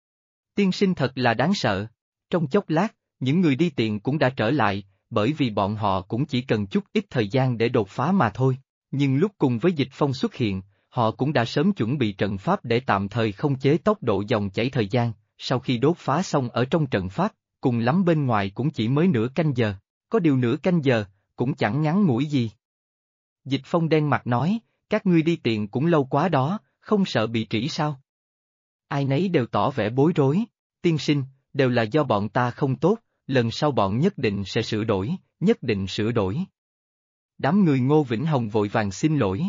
Tiên sinh thật là đáng sợ. Trong chốc lát, những người đi tiện cũng đã trở lại, bởi vì bọn họ cũng chỉ cần chút ít thời gian để đột phá mà thôi. Nhưng lúc cùng với Dịch Phong xuất hiện, họ cũng đã sớm chuẩn bị trận pháp để tạm thời không chế tốc độ dòng chảy thời gian, sau khi đốt phá xong ở trong trận pháp, cùng lắm bên ngoài cũng chỉ mới nửa canh giờ, có điều nửa canh giờ, cũng chẳng ngắn ngủi gì. Dịch Phong đen mặt nói, các ngươi đi tiện cũng lâu quá đó, không sợ bị trĩ sao? Ai nấy đều tỏ vẻ bối rối, tiên sinh, đều là do bọn ta không tốt, lần sau bọn nhất định sẽ sửa đổi, nhất định sửa đổi. Đám người Ngô Vĩnh Hồng vội vàng xin lỗi.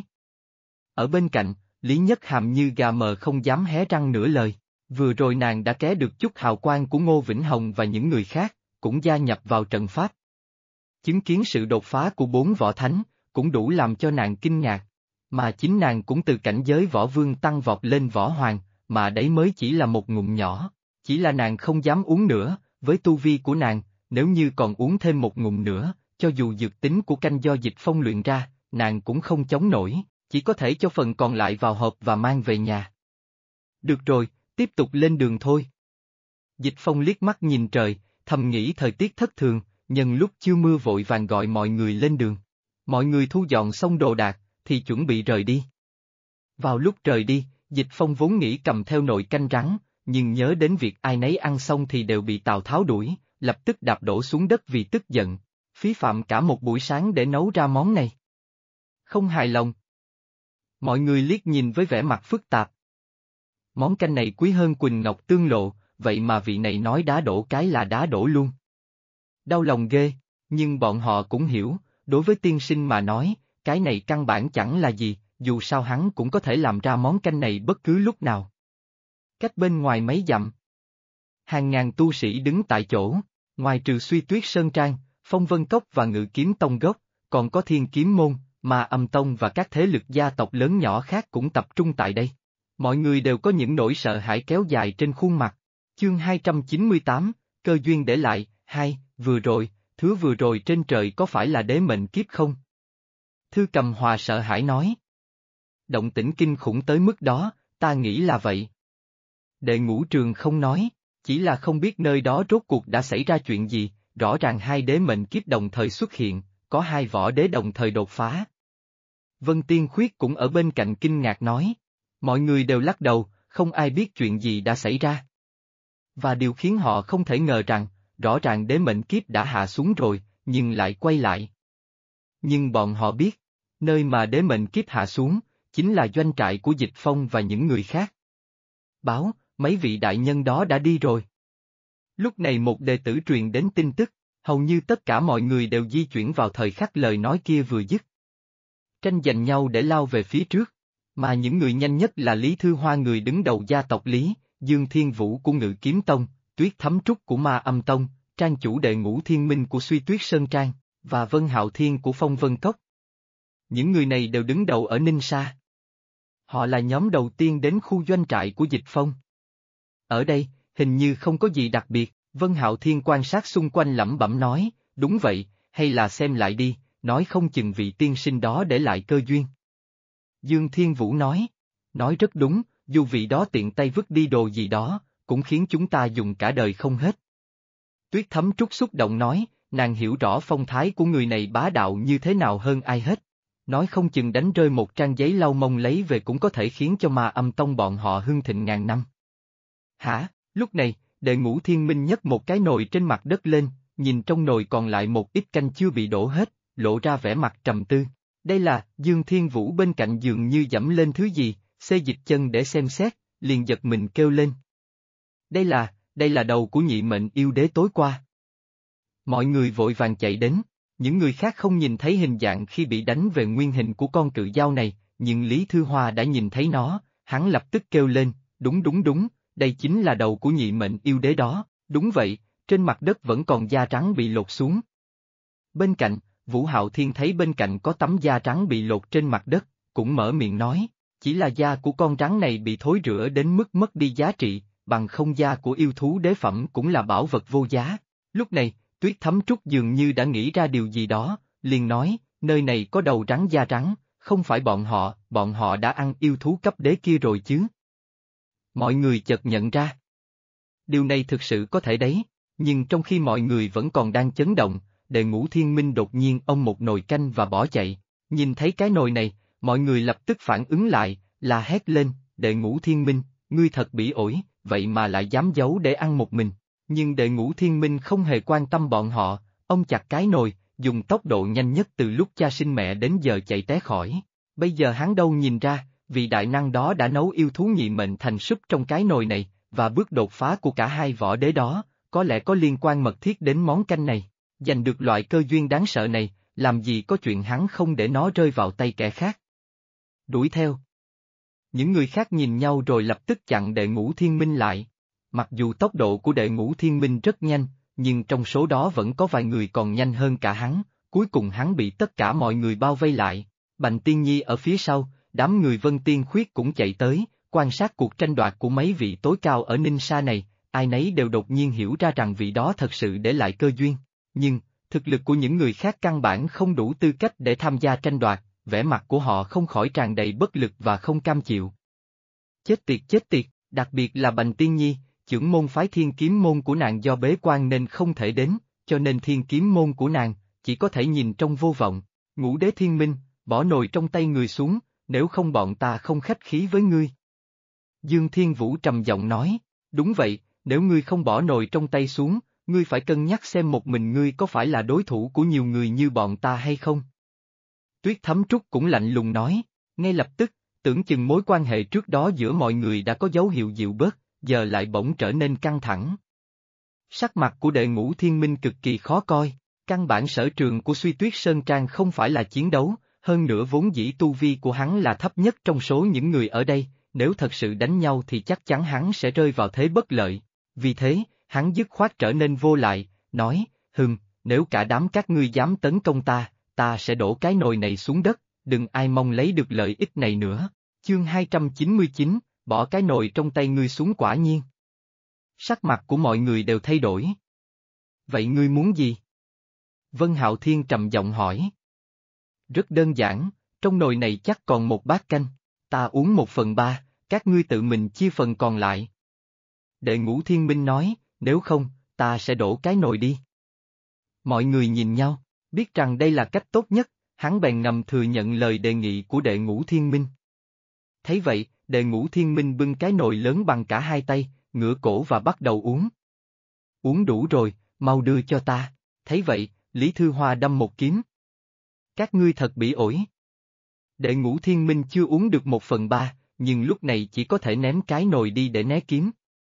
Ở bên cạnh, Lý Nhất Hàm như gà mờ không dám hé răng nửa lời, vừa rồi nàng đã ké được chút hào quang của Ngô Vĩnh Hồng và những người khác, cũng gia nhập vào trận pháp. Chứng kiến sự đột phá của 4 võ thánh, cũng đủ làm cho nàng kinh ngạc, mà chính nàng cũng từ cảnh giới võ vương tăng vọt lên võ hoàng, mà đấy mới chỉ là một ngụm nhỏ, chỉ là nàng không dám uống nữa, với tu vi của nàng, nếu như còn uống thêm một ngụm nữa, cho dù dược tính của canh do Dịch Phong luyện ra, nàng cũng không chống nổi, chỉ có thể cho phần còn lại vào hộp và mang về nhà. Được rồi, tiếp tục lên đường thôi. Dịch Phong liếc mắt nhìn trời, thầm nghĩ thời tiết thất thường, nhân lúc chưa mưa vội vàng gọi mọi người lên đường. Mọi người thu dọn xong đồ đạc, thì chuẩn bị rời đi. Vào lúc rời đi, Dịch Phong vốn nghĩ cầm theo nồi canh rắn, nhưng nhớ đến việc ai nấy ăn xong thì đều bị Tào Tháo đuổi, lập tức đạp đổ xuống đất vì tức giận, phí phạm cả một buổi sáng để nấu ra món này. Không hài lòng. Mọi người liếc nhìn với vẻ mặt phức tạp. Món canh này quý hơn Quỳnh Ngọc Tương Lộ, vậy mà vị này nói đá đổ cái là đá đổ luôn. Đau lòng ghê, nhưng bọn họ cũng hiểu, đối với tiên sinh mà nói, cái này căn bản chẳng là gì, dù sao hắn cũng có thể làm ra món canh này bất cứ lúc nào. Cách bên ngoài mấy dặm. Hàng ngàn tu sĩ đứng tại chỗ, ngoài trừ Suy Tuyết Sơn Trang, Phong Vân Cốc và Ngự Kiếm Tông gốc, còn có Thiên Kiếm Môn, Ma Âm Tông và các thế lực gia tộc lớn nhỏ khác cũng tập trung tại đây. Mọi người đều có những nỗi sợ hãi kéo dài trên khuôn mặt. Chương 298, cơ duyên để lại, 2, vừa rồi, thứ vừa rồi trên trời có phải là đế mệnh kiếp không? Thư Cầm Hòa sợ hãi nói. Động tĩnh kinh khủng tới mức đó, ta nghĩ là vậy. Đệ Ngũ Trường không nói, chỉ là không biết nơi đó rốt cuộc đã xảy ra chuyện gì, rõ ràng hai đế mệnh kiếp đồng thời xuất hiện, có hai võ đế đồng thời đột phá. Vân Tiên Khuyết cũng ở bên cạnh kinh ngạc nói. Mọi người đều lắc đầu, không ai biết chuyện gì đã xảy ra. Và điều khiến họ không thể ngờ rằng, rõ ràng đế mệnh kiếp đã hạ xuống rồi, nhưng lại quay lại. Nhưng bọn họ biết, nơi mà đế mệnh kiếp hạ xuống, chính là doanh trại của Dịch Phong và những người khác. Báo, mấy vị đại nhân đó đã đi rồi. Lúc này một đệ tử truyền đến tin tức, hầu như tất cả mọi người đều di chuyển vào thời khắc lời nói kia vừa dứt. Tranh giành nhau để lao về phía trước, mà những người nhanh nhất là Lý Thư Hoa người đứng đầu gia tộc Lý, Dương Thiên Vũ của Ngự Kiếm Tông, Tuyết Thấm Trúc của Ma Âm Tông, Trang chủ Đệ Ngũ Thiên Minh của Suy Tuyết Sơn Trang, và Vân Hạo Thiên của Phong Vân Cốc. Những người này đều đứng đầu ở Ninh Sa. Họ là nhóm đầu tiên đến khu doanh trại của Dịch Phong. Ở đây, hình như không có gì đặc biệt, Vân Hạo Thiên quan sát xung quanh lẩm bẩm nói, đúng vậy, hay là xem lại đi, nói không chừng vị tiên sinh đó để lại cơ duyên. Dương Thiên Vũ nói rất đúng, dù vị đó tiện tay vứt đi đồ gì đó, cũng khiến chúng ta dùng cả đời không hết. Tuyết Thấm Trúc xúc động nói, nàng hiểu rõ phong thái của người này bá đạo như thế nào hơn ai hết. Nói không chừng đánh rơi một trang giấy lau mông lấy về cũng có thể khiến cho Ma Âm Tông bọn họ hưng thịnh ngàn năm. Hả, lúc này, Đệ Ngũ Thiên Minh nhấc một cái nồi trên mặt đất lên, nhìn trong nồi còn lại một ít canh chưa bị đổ hết, lộ ra vẻ mặt trầm tư. Đây là, Dương Thiên Vũ bên cạnh dường như dẫm lên thứ gì, xê dịch chân để xem xét, liền giật mình kêu lên. Đây là đầu của nhị mệnh yêu đế tối qua. Mọi người vội vàng chạy đến, những người khác không nhìn thấy hình dạng khi bị đánh về nguyên hình của con cự dao này, nhưng Lý Thư Hoa đã nhìn thấy nó, hắn lập tức kêu lên, đúng, đây chính là đầu của nhị mệnh yêu đế đó, đúng vậy, trên mặt đất vẫn còn da trắng bị lột xuống. Bên cạnh, Vũ Hạo Thiên thấy bên cạnh có tấm da trắng bị lột trên mặt đất, cũng mở miệng nói, chỉ là da của con rắn này bị thối rữa đến mức mất đi giá trị, bằng không da của yêu thú đế phẩm cũng là bảo vật vô giá. Lúc này, Tuyết Thấm Trúc dường như đã nghĩ ra điều gì đó, liền nói, nơi này có đầu rắn da rắn, không phải bọn họ đã ăn yêu thú cấp đế kia rồi chứ. Mọi người chợt nhận ra. Điều này thực sự có thể đấy, nhưng trong khi mọi người vẫn còn đang chấn động, Đệ Ngũ Thiên Minh đột nhiên ông một nồi canh và bỏ chạy, nhìn thấy cái nồi này, mọi người lập tức phản ứng lại, là hét lên, Đệ Ngũ Thiên Minh, ngươi thật bỉ ổi, vậy mà lại dám giấu để ăn một mình. Nhưng Đệ Ngũ Thiên Minh không hề quan tâm bọn họ, ông chặt cái nồi, dùng tốc độ nhanh nhất từ lúc cha sinh mẹ đến giờ chạy té khỏi. Bây giờ hắn đâu nhìn ra, vị đại năng đó đã nấu yêu thú nhị mệnh thành súp trong cái nồi này, và bước đột phá của cả hai võ đế đó, có lẽ có liên quan mật thiết đến món canh này. Giành được loại cơ duyên đáng sợ này, làm gì có chuyện hắn không để nó rơi vào tay kẻ khác. Đuổi theo. Những người khác nhìn nhau rồi lập tức chặn Đệ Ngũ Thiên Minh lại. Mặc dù tốc độ của Đệ Ngũ Thiên Minh rất nhanh, nhưng trong số đó vẫn có vài người còn nhanh hơn cả hắn, cuối cùng hắn bị tất cả mọi người bao vây lại. Bành Tiên Nhi ở phía sau, đám người Vân Tiên Khuyết cũng chạy tới, quan sát cuộc tranh đoạt của mấy vị tối cao ở Ninh Sa này, ai nấy đều đột nhiên hiểu ra rằng vị đó thật sự để lại cơ duyên. Nhưng, thực lực của những người khác căn bản không đủ tư cách để tham gia tranh đoạt, vẻ mặt của họ không khỏi tràn đầy bất lực và không cam chịu. Chết tiệt, đặc biệt là Bành Tiên Nhi, chưởng môn phái Thiên Kiếm môn của nàng do bế quan nên không thể đến, cho nên Thiên Kiếm môn của nàng, chỉ có thể nhìn trong vô vọng. Ngũ Đế Thiên Minh, bỏ nồi trong tay người xuống, nếu không bọn ta không khách khí với ngươi. Dương Thiên Vũ trầm giọng nói, đúng vậy, nếu ngươi không bỏ nồi trong tay xuống, ngươi phải cân nhắc xem một mình ngươi có phải là đối thủ của nhiều người như bọn ta hay không. Tuyết Thấm Trúc cũng lạnh lùng nói, ngay lập tức, tưởng chừng mối quan hệ trước đó giữa mọi người đã có dấu hiệu dịu bớt, giờ lại bỗng trở nên căng thẳng. Sắc mặt của Đệ Ngũ Thiên Minh cực kỳ khó coi, căn bản sở trường của Suy Tuyết Sơn Trang không phải là chiến đấu, hơn nữa vốn dĩ tu vi của hắn là thấp nhất trong số những người ở đây, nếu thật sự đánh nhau thì chắc chắn hắn sẽ rơi vào thế bất lợi. Vì thế, hắn dứt khoát trở nên vô lại, nói, nếu cả đám các ngươi dám tấn công ta sẽ đổ cái nồi này xuống đất, đừng ai mong lấy được lợi ích này nữa. Chương 299, bỏ cái nồi trong tay ngươi xuống quả nhiên. Sắc mặt của mọi người đều thay đổi. Vậy ngươi muốn gì? Vân Hạo Thiên trầm giọng hỏi. Rất đơn giản, trong nồi này chắc còn một bát canh, ta uống 1/3, các ngươi tự mình chia phần còn lại. Đệ Ngũ Thiên Minh nói, nếu không, ta sẽ đổ cái nồi đi. Mọi người nhìn nhau, biết rằng đây là cách tốt nhất, hắn bèn ngầm thừa nhận lời đề nghị của Đệ Ngũ Thiên Minh. Thấy vậy, Đệ Ngũ Thiên Minh bưng cái nồi lớn bằng cả hai tay, ngửa cổ và bắt đầu uống. Uống đủ rồi, mau đưa cho ta. Thấy vậy, Lý Thư Hoa đâm một kiếm. Các ngươi thật bỉ ổi. Đệ Ngũ Thiên Minh chưa uống được 1/3, nhưng lúc này chỉ có thể ném cái nồi đi để né kiếm.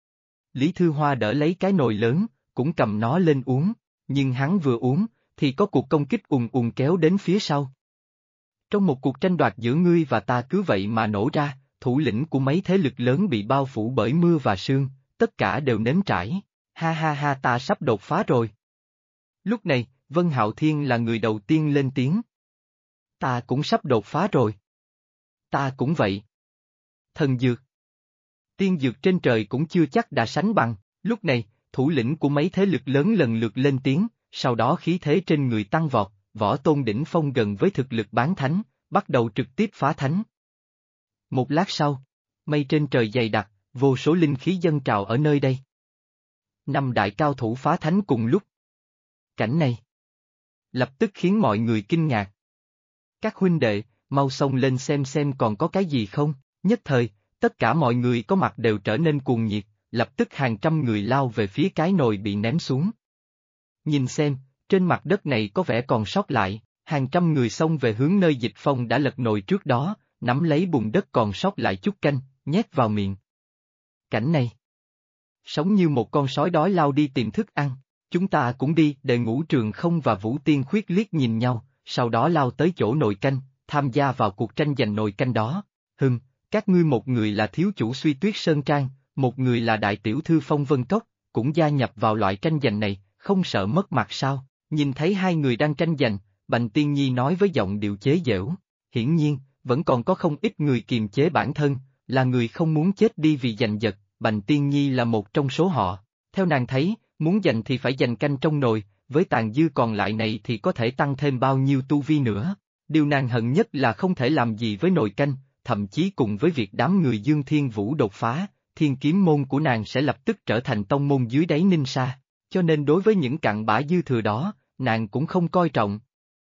Lý Thư Hoa đỡ lấy cái nồi lớn, cũng cầm nó lên uống, nhưng hắn vừa uống, thì có cuộc công kích ùn ùn kéo đến phía sau. Trong một cuộc tranh đoạt giữa ngươi và ta cứ vậy mà nổ ra, thủ lĩnh của mấy thế lực lớn bị bao phủ bởi mưa và sương, tất cả đều nếm trải. Ha ha ha, ta sắp đột phá rồi. Lúc này, Vân Hạo Thiên là người đầu tiên lên tiếng. Ta cũng sắp đột phá rồi. Ta cũng vậy. Thần dược. Tiên dược trên trời cũng chưa chắc đã sánh bằng. Lúc này, thủ lĩnh của mấy thế lực lớn lần lượt lên tiếng, sau đó khí thế trên người tăng vọt, võ tôn đỉnh phong gần với thực lực bán thánh, bắt đầu trực tiếp phá thánh. Một lát sau, mây trên trời dày đặc, vô số linh khí dâng trào ở nơi đây. 5 đại cao thủ phá thánh cùng lúc. Cảnh này lập tức khiến mọi người kinh ngạc. Các huynh đệ, mau xông lên xem còn có cái gì không. Nhất thời, tất cả mọi người có mặt đều trở nên cuồng nhiệt, lập tức hàng trăm người lao về phía cái nồi bị ném xuống. Nhìn xem, trên mặt đất này có vẻ còn sót lại, hàng trăm người xông về hướng nơi Dịch Phong đã lật nồi trước đó, nắm lấy bùn đất còn sót lại chút canh, nhét vào miệng. Cảnh này sống như một con sói đói lao đi tìm thức ăn. Chúng ta cũng đi. Đệ Ngũ Trường Không và Vũ Tiên Khuyết liếc nhìn nhau, sau đó lao tới chỗ nồi canh, tham gia vào cuộc tranh giành nồi canh đó. Các ngươi một người là thiếu chủ Suy Tuyết Sơn Trang, một người là đại tiểu thư Phong Vân Cốc, cũng gia nhập vào loại tranh giành này, không sợ mất mặt sao? Nhìn thấy hai người đang tranh giành, Bành Tiên Nhi nói với giọng điệu chế giễu. Hiển nhiên, vẫn còn có không ít người kiềm chế bản thân, là người không muốn chết đi vì giành giật. Bành Tiên Nhi là một trong số họ. Theo nàng thấy, muốn giành thì phải giành canh trong nồi, với tàn dư còn lại này thì có thể tăng thêm bao nhiêu tu vi nữa. Điều nàng hận nhất là không thể làm gì với nồi canh, thậm chí cùng với việc đám người Dương Thiên Vũ đột phá, Thiên Kiếm môn của nàng sẽ lập tức trở thành tông môn dưới đáy Ninh Sa, cho nên đối với những cặn bã dư thừa đó, nàng cũng không coi trọng.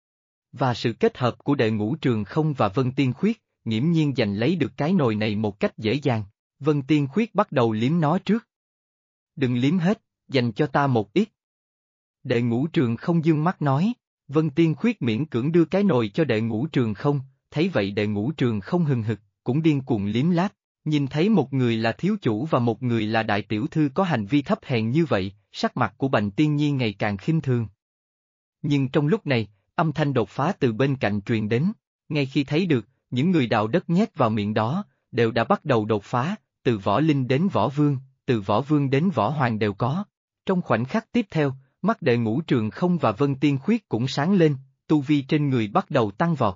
Và sự kết hợp của Đệ Ngũ Trường Không và Vân Tiên Khuyết, nghiễm nhiên giành lấy được cái nồi này một cách dễ dàng. Vân Tiên Khuyết bắt đầu liếm nó trước. Đừng liếm hết, dành cho ta một ít. Đệ Ngũ Trường Không dương mắt nói. Vân Tiên Khuyết miễn cưỡng đưa cái nồi cho Đệ Ngũ Trường Không, thấy vậy Đệ Ngũ Trường Không hừng hực, cũng điên cuồng liếm láp. Nhìn thấy một người là thiếu chủ và một người là đại tiểu thư có hành vi thấp hèn như vậy, sắc mặt của Bành Tiên Nhi ngày càng khinh thường. Nhưng trong lúc này, âm thanh đột phá từ bên cạnh truyền đến, ngay khi thấy được, những người đào đất nhét vào miệng đó, đều đã bắt đầu đột phá, từ võ linh đến võ vương, từ võ vương đến võ hoàng đều có. Trong khoảnh khắc tiếp theo, mắt Đệ Ngũ Trường Không và Vân Tiên Khuyết cũng sáng lên, tu vi trên người bắt đầu tăng vọt.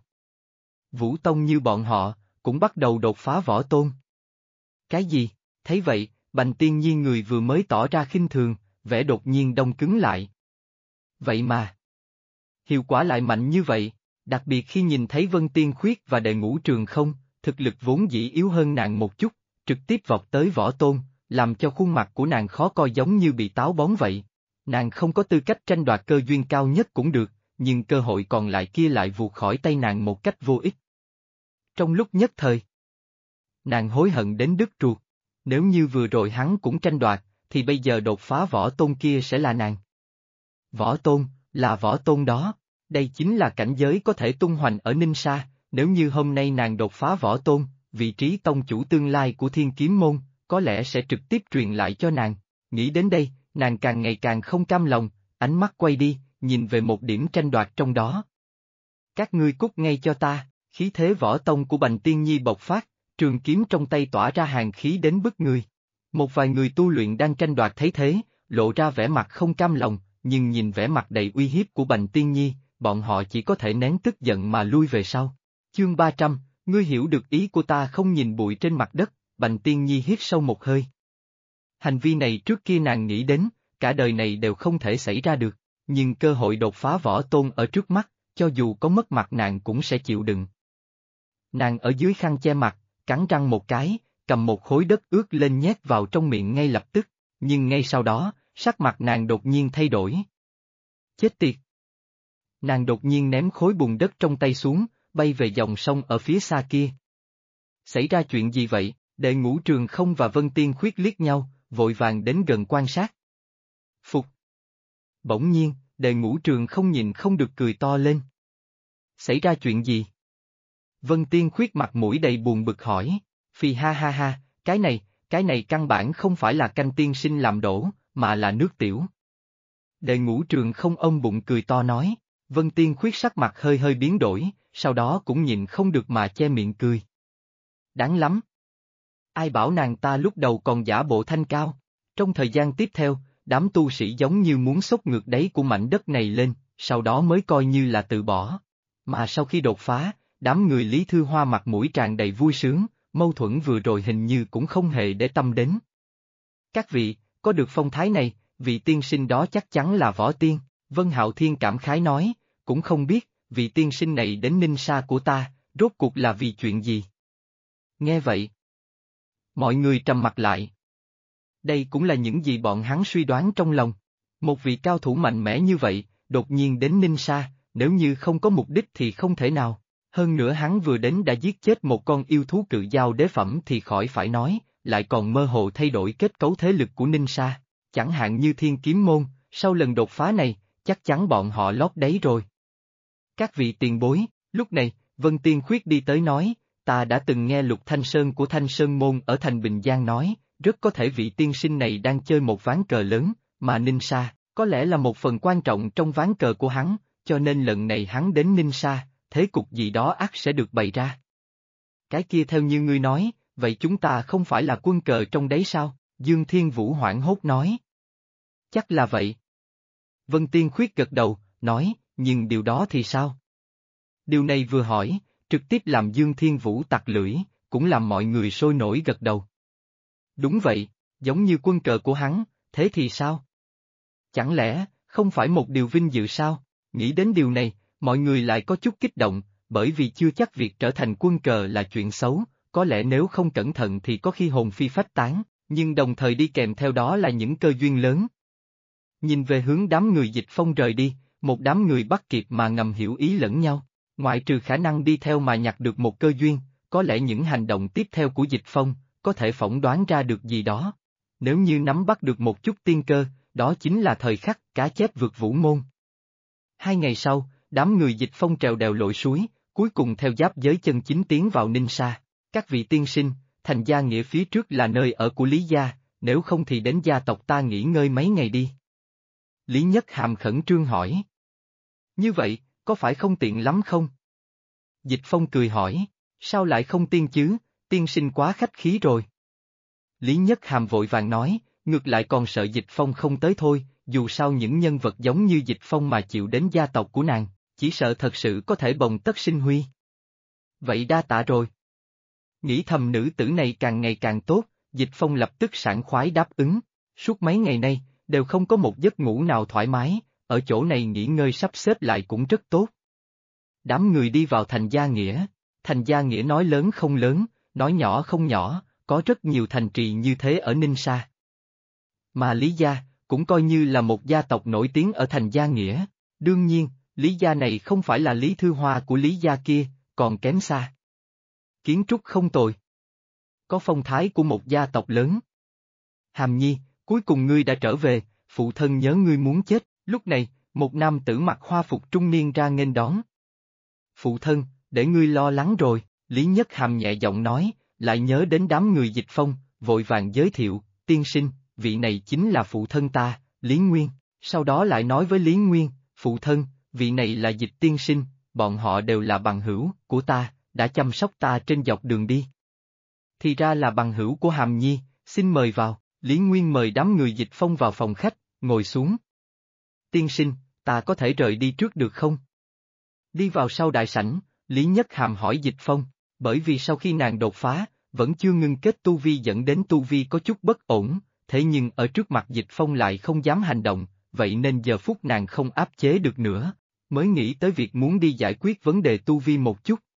Vũ Tông như bọn họ, cũng bắt đầu đột phá võ tôn. Cái gì? Thấy vậy, Bành Tiên Nhi người vừa mới tỏ ra khinh thường, vẻ đột nhiên đông cứng lại. Vậy mà, hiệu quả lại mạnh như vậy, đặc biệt khi nhìn thấy Vân Tiên Khuyết và Đệ Ngũ Trường Không, thực lực vốn dĩ yếu hơn nàng một chút, trực tiếp vọt tới võ tôn, làm cho khuôn mặt của nàng khó coi giống như bị táo bón vậy. Nàng không có tư cách tranh đoạt cơ duyên cao nhất cũng được, nhưng cơ hội còn lại kia lại vụt khỏi tay nàng một cách vô ích. Trong lúc nhất thời, nàng hối hận đến đứt ruột. Nếu như vừa rồi hắn cũng tranh đoạt, thì bây giờ đột phá võ tôn kia sẽ là nàng. Võ tôn, là võ tôn đó, đây chính là cảnh giới có thể tung hoành ở Ninh Sa. Nếu như hôm nay nàng đột phá võ tôn, vị trí tông chủ tương lai của Thiên Kiếm môn, có lẽ sẽ trực tiếp truyền lại cho nàng. Nghĩ đến đây, nàng càng ngày càng không cam lòng, ánh mắt quay đi, nhìn về một điểm tranh đoạt trong đó. Các ngươi cút ngay cho ta, khí thế võ tông của Bành Tiên Nhi bộc phát, trường kiếm trong tay tỏa ra hàng khí đến bức người. Một vài người tu luyện đang tranh đoạt thấy thế, lộ ra vẻ mặt không cam lòng, nhưng nhìn vẻ mặt đầy uy hiếp của Bành Tiên Nhi, bọn họ chỉ có thể nén tức giận mà lui về sau. Chương 300, ngươi hiểu được ý của ta không? Nhìn bụi trên mặt đất, Bành Tiên Nhi hít sâu một hơi. Hành vi này trước kia nàng nghĩ đến, cả đời này đều không thể xảy ra được, nhưng cơ hội đột phá võ tôn ở trước mắt, cho dù có mất mặt nàng cũng sẽ chịu đựng. Nàng ở dưới khăn che mặt, cắn răng một cái, cầm một khối đất ướt lên nhét vào trong miệng ngay lập tức, nhưng ngay sau đó, sắc mặt nàng đột nhiên thay đổi. Chết tiệt! Nàng đột nhiên ném khối bùn đất trong tay xuống, bay về dòng sông ở phía xa kia. Xảy ra chuyện gì vậy? Đệ Ngũ Trường Không và Vân Tiên Khuyết liếc nhau, vội vàng đến gần quan sát. Phục! Bỗng nhiên, Đệ Ngũ Trường Không nhìn không được cười to lên. Xảy ra chuyện gì? Vân Tiên Khuyết mặt mũi đầy buồn bực hỏi. Phì ha ha ha, cái này căn bản không phải là canh tiên sinh làm đổ, mà là nước tiểu. Đệ Ngũ Trường Không ôm bụng cười to nói. Vân Tiên Khuyết sắc mặt hơi hơi biến đổi, sau đó cũng nhịn không được mà che miệng cười. Đáng lắm! Ai bảo nàng ta lúc đầu còn giả bộ thanh cao? Trong thời gian tiếp theo, đám tu sĩ giống như muốn xốc ngược đáy của mảnh đất này lên, sau đó mới coi như là từ bỏ. Mà sau khi đột phá, đám người Lý Thư Hoa mặt mũi tràn đầy vui sướng, mâu thuẫn vừa rồi hình như cũng không hề để tâm đến. Các vị, có được phong thái này, vị tiên sinh đó chắc chắn là võ tiên, Vân Hạo Thiên cảm khái nói, cũng không biết, vị tiên sinh này đến Ninh Sa của ta, rốt cuộc là vì chuyện gì? Nghe vậy, mọi người trầm mặt lại. Đây cũng là những gì bọn hắn suy đoán trong lòng. Một vị cao thủ mạnh mẽ như vậy, đột nhiên đến Ninh Sa, nếu như không có mục đích thì không thể nào. Hơn nữa hắn vừa đến đã giết chết một con yêu thú cự giao đế phẩm thì khỏi phải nói, lại còn mơ hồ thay đổi kết cấu thế lực của Ninh Sa. Chẳng hạn như Thiên Kiếm Môn, sau lần đột phá này, chắc chắn bọn họ lót đáy rồi. Các vị tiền bối, lúc này, Vân Tiên Khuyết đi tới nói, ta đã từng nghe Lục Thanh Sơn của Thanh Sơn Môn ở thành Bình Giang nói, rất có thể vị tiên sinh này đang chơi một ván cờ lớn, mà Ninh Sa, có lẽ là một phần quan trọng trong ván cờ của hắn, cho nên lần này hắn đến Ninh Sa, thế cục gì đó ắt sẽ được bày ra. Cái kia theo như ngươi nói, vậy chúng ta không phải là quân cờ trong đấy sao? Dương Thiên Vũ hoảng hốt nói. Chắc là vậy. Vân Tiên Khuyết gật đầu, nói, nhưng điều đó thì sao? Điều này vừa hỏi, trực tiếp làm Dương Thiên Vũ tặc lưỡi, cũng làm mọi người sôi nổi gật đầu. Đúng vậy, giống như quân cờ của hắn, thế thì sao? Chẳng lẽ, không phải một điều vinh dự sao? Nghĩ đến điều này, mọi người lại có chút kích động, bởi vì chưa chắc việc trở thành quân cờ là chuyện xấu, có lẽ nếu không cẩn thận thì có khi hồn phi phách tán, nhưng đồng thời đi kèm theo đó là những cơ duyên lớn. Nhìn về hướng đám người Dịch Phong rời đi, một đám người bắt kịp mà ngầm hiểu ý lẫn nhau, ngoại trừ khả năng đi theo mà nhặt được một cơ duyên, có lẽ những hành động tiếp theo của Dịch Phong, có thể phỏng đoán ra được gì đó. Nếu như nắm bắt được một chút tiên cơ, đó chính là thời khắc cá chép vượt vũ môn. 2 ngày sau, đám người Dịch Phong trèo đèo lội suối, cuối cùng theo giáp giới chân chính tiến vào Ninh Sa. Các vị tiên sinh, thành Gia Nghĩa phía trước là nơi ở của Lý gia, nếu không thì đến gia tộc ta nghỉ ngơi mấy ngày đi. Lý Nhất Hàm khẩn trương hỏi. Như vậy, có phải không tiện lắm không? Dịch Phong cười hỏi, sao lại không tiên chứ, tiên sinh quá khách khí rồi. Lý Nhất Hàm vội vàng nói, ngược lại còn sợ Dịch Phong không tới thôi, dù sao những nhân vật giống như Dịch Phong mà chịu đến gia tộc của nàng, chỉ sợ thật sự có thể bồng tất sinh huy. Vậy đa tạ rồi. Nghĩ thầm nữ tử này càng ngày càng tốt, Dịch Phong lập tức sảng khoái đáp ứng, suốt mấy ngày nay, đều không có một giấc ngủ nào thoải mái, ở chỗ này nghỉ ngơi sắp xếp lại cũng rất tốt. Đám người đi vào thành Gia Nghĩa, thành Gia Nghĩa nói lớn không lớn, nói nhỏ không nhỏ, có rất nhiều thành trì như thế ở Ninh Sa. Mà Lý gia, cũng coi như là một gia tộc nổi tiếng ở thành Gia Nghĩa, đương nhiên, Lý gia này không phải là Lý Thư Hoa của Lý gia kia, còn kém xa. Kiến trúc không tồi. Có phong thái của một gia tộc lớn. Hàm Nhi, cuối cùng ngươi đã trở về, phụ thân nhớ ngươi muốn chết, lúc này, một nam tử mặc hoa phục trung niên ra nghênh đón. Phụ thân, để ngươi lo lắng rồi, Lý Nhất Hàm nhẹ giọng nói, lại nhớ đến đám người Dịch Phong, vội vàng giới thiệu, tiên sinh, vị này chính là phụ thân ta, Lý Nguyên, sau đó lại nói với Lý Nguyên, phụ thân, vị này là Dịch tiên sinh, bọn họ đều là bằng hữu của ta, đã chăm sóc ta trên dọc đường đi. Thì ra là bằng hữu của Hàm Nhi, xin mời vào, Lý Nguyên mời đám người Dịch Phong vào phòng khách, ngồi xuống. Tiên sinh, ta có thể rời đi trước được không? Đi vào sau đại sảnh, Lý Nhất Hàm hỏi Dịch Phong, bởi vì sau khi nàng đột phá, vẫn chưa ngưng kết tu vi dẫn đến tu vi có chút bất ổn, thế nhưng ở trước mặt Dịch Phong lại không dám hành động, vậy nên giờ phút nàng không áp chế được nữa. mới nghĩ tới việc muốn đi giải quyết vấn đề tu vi một chút.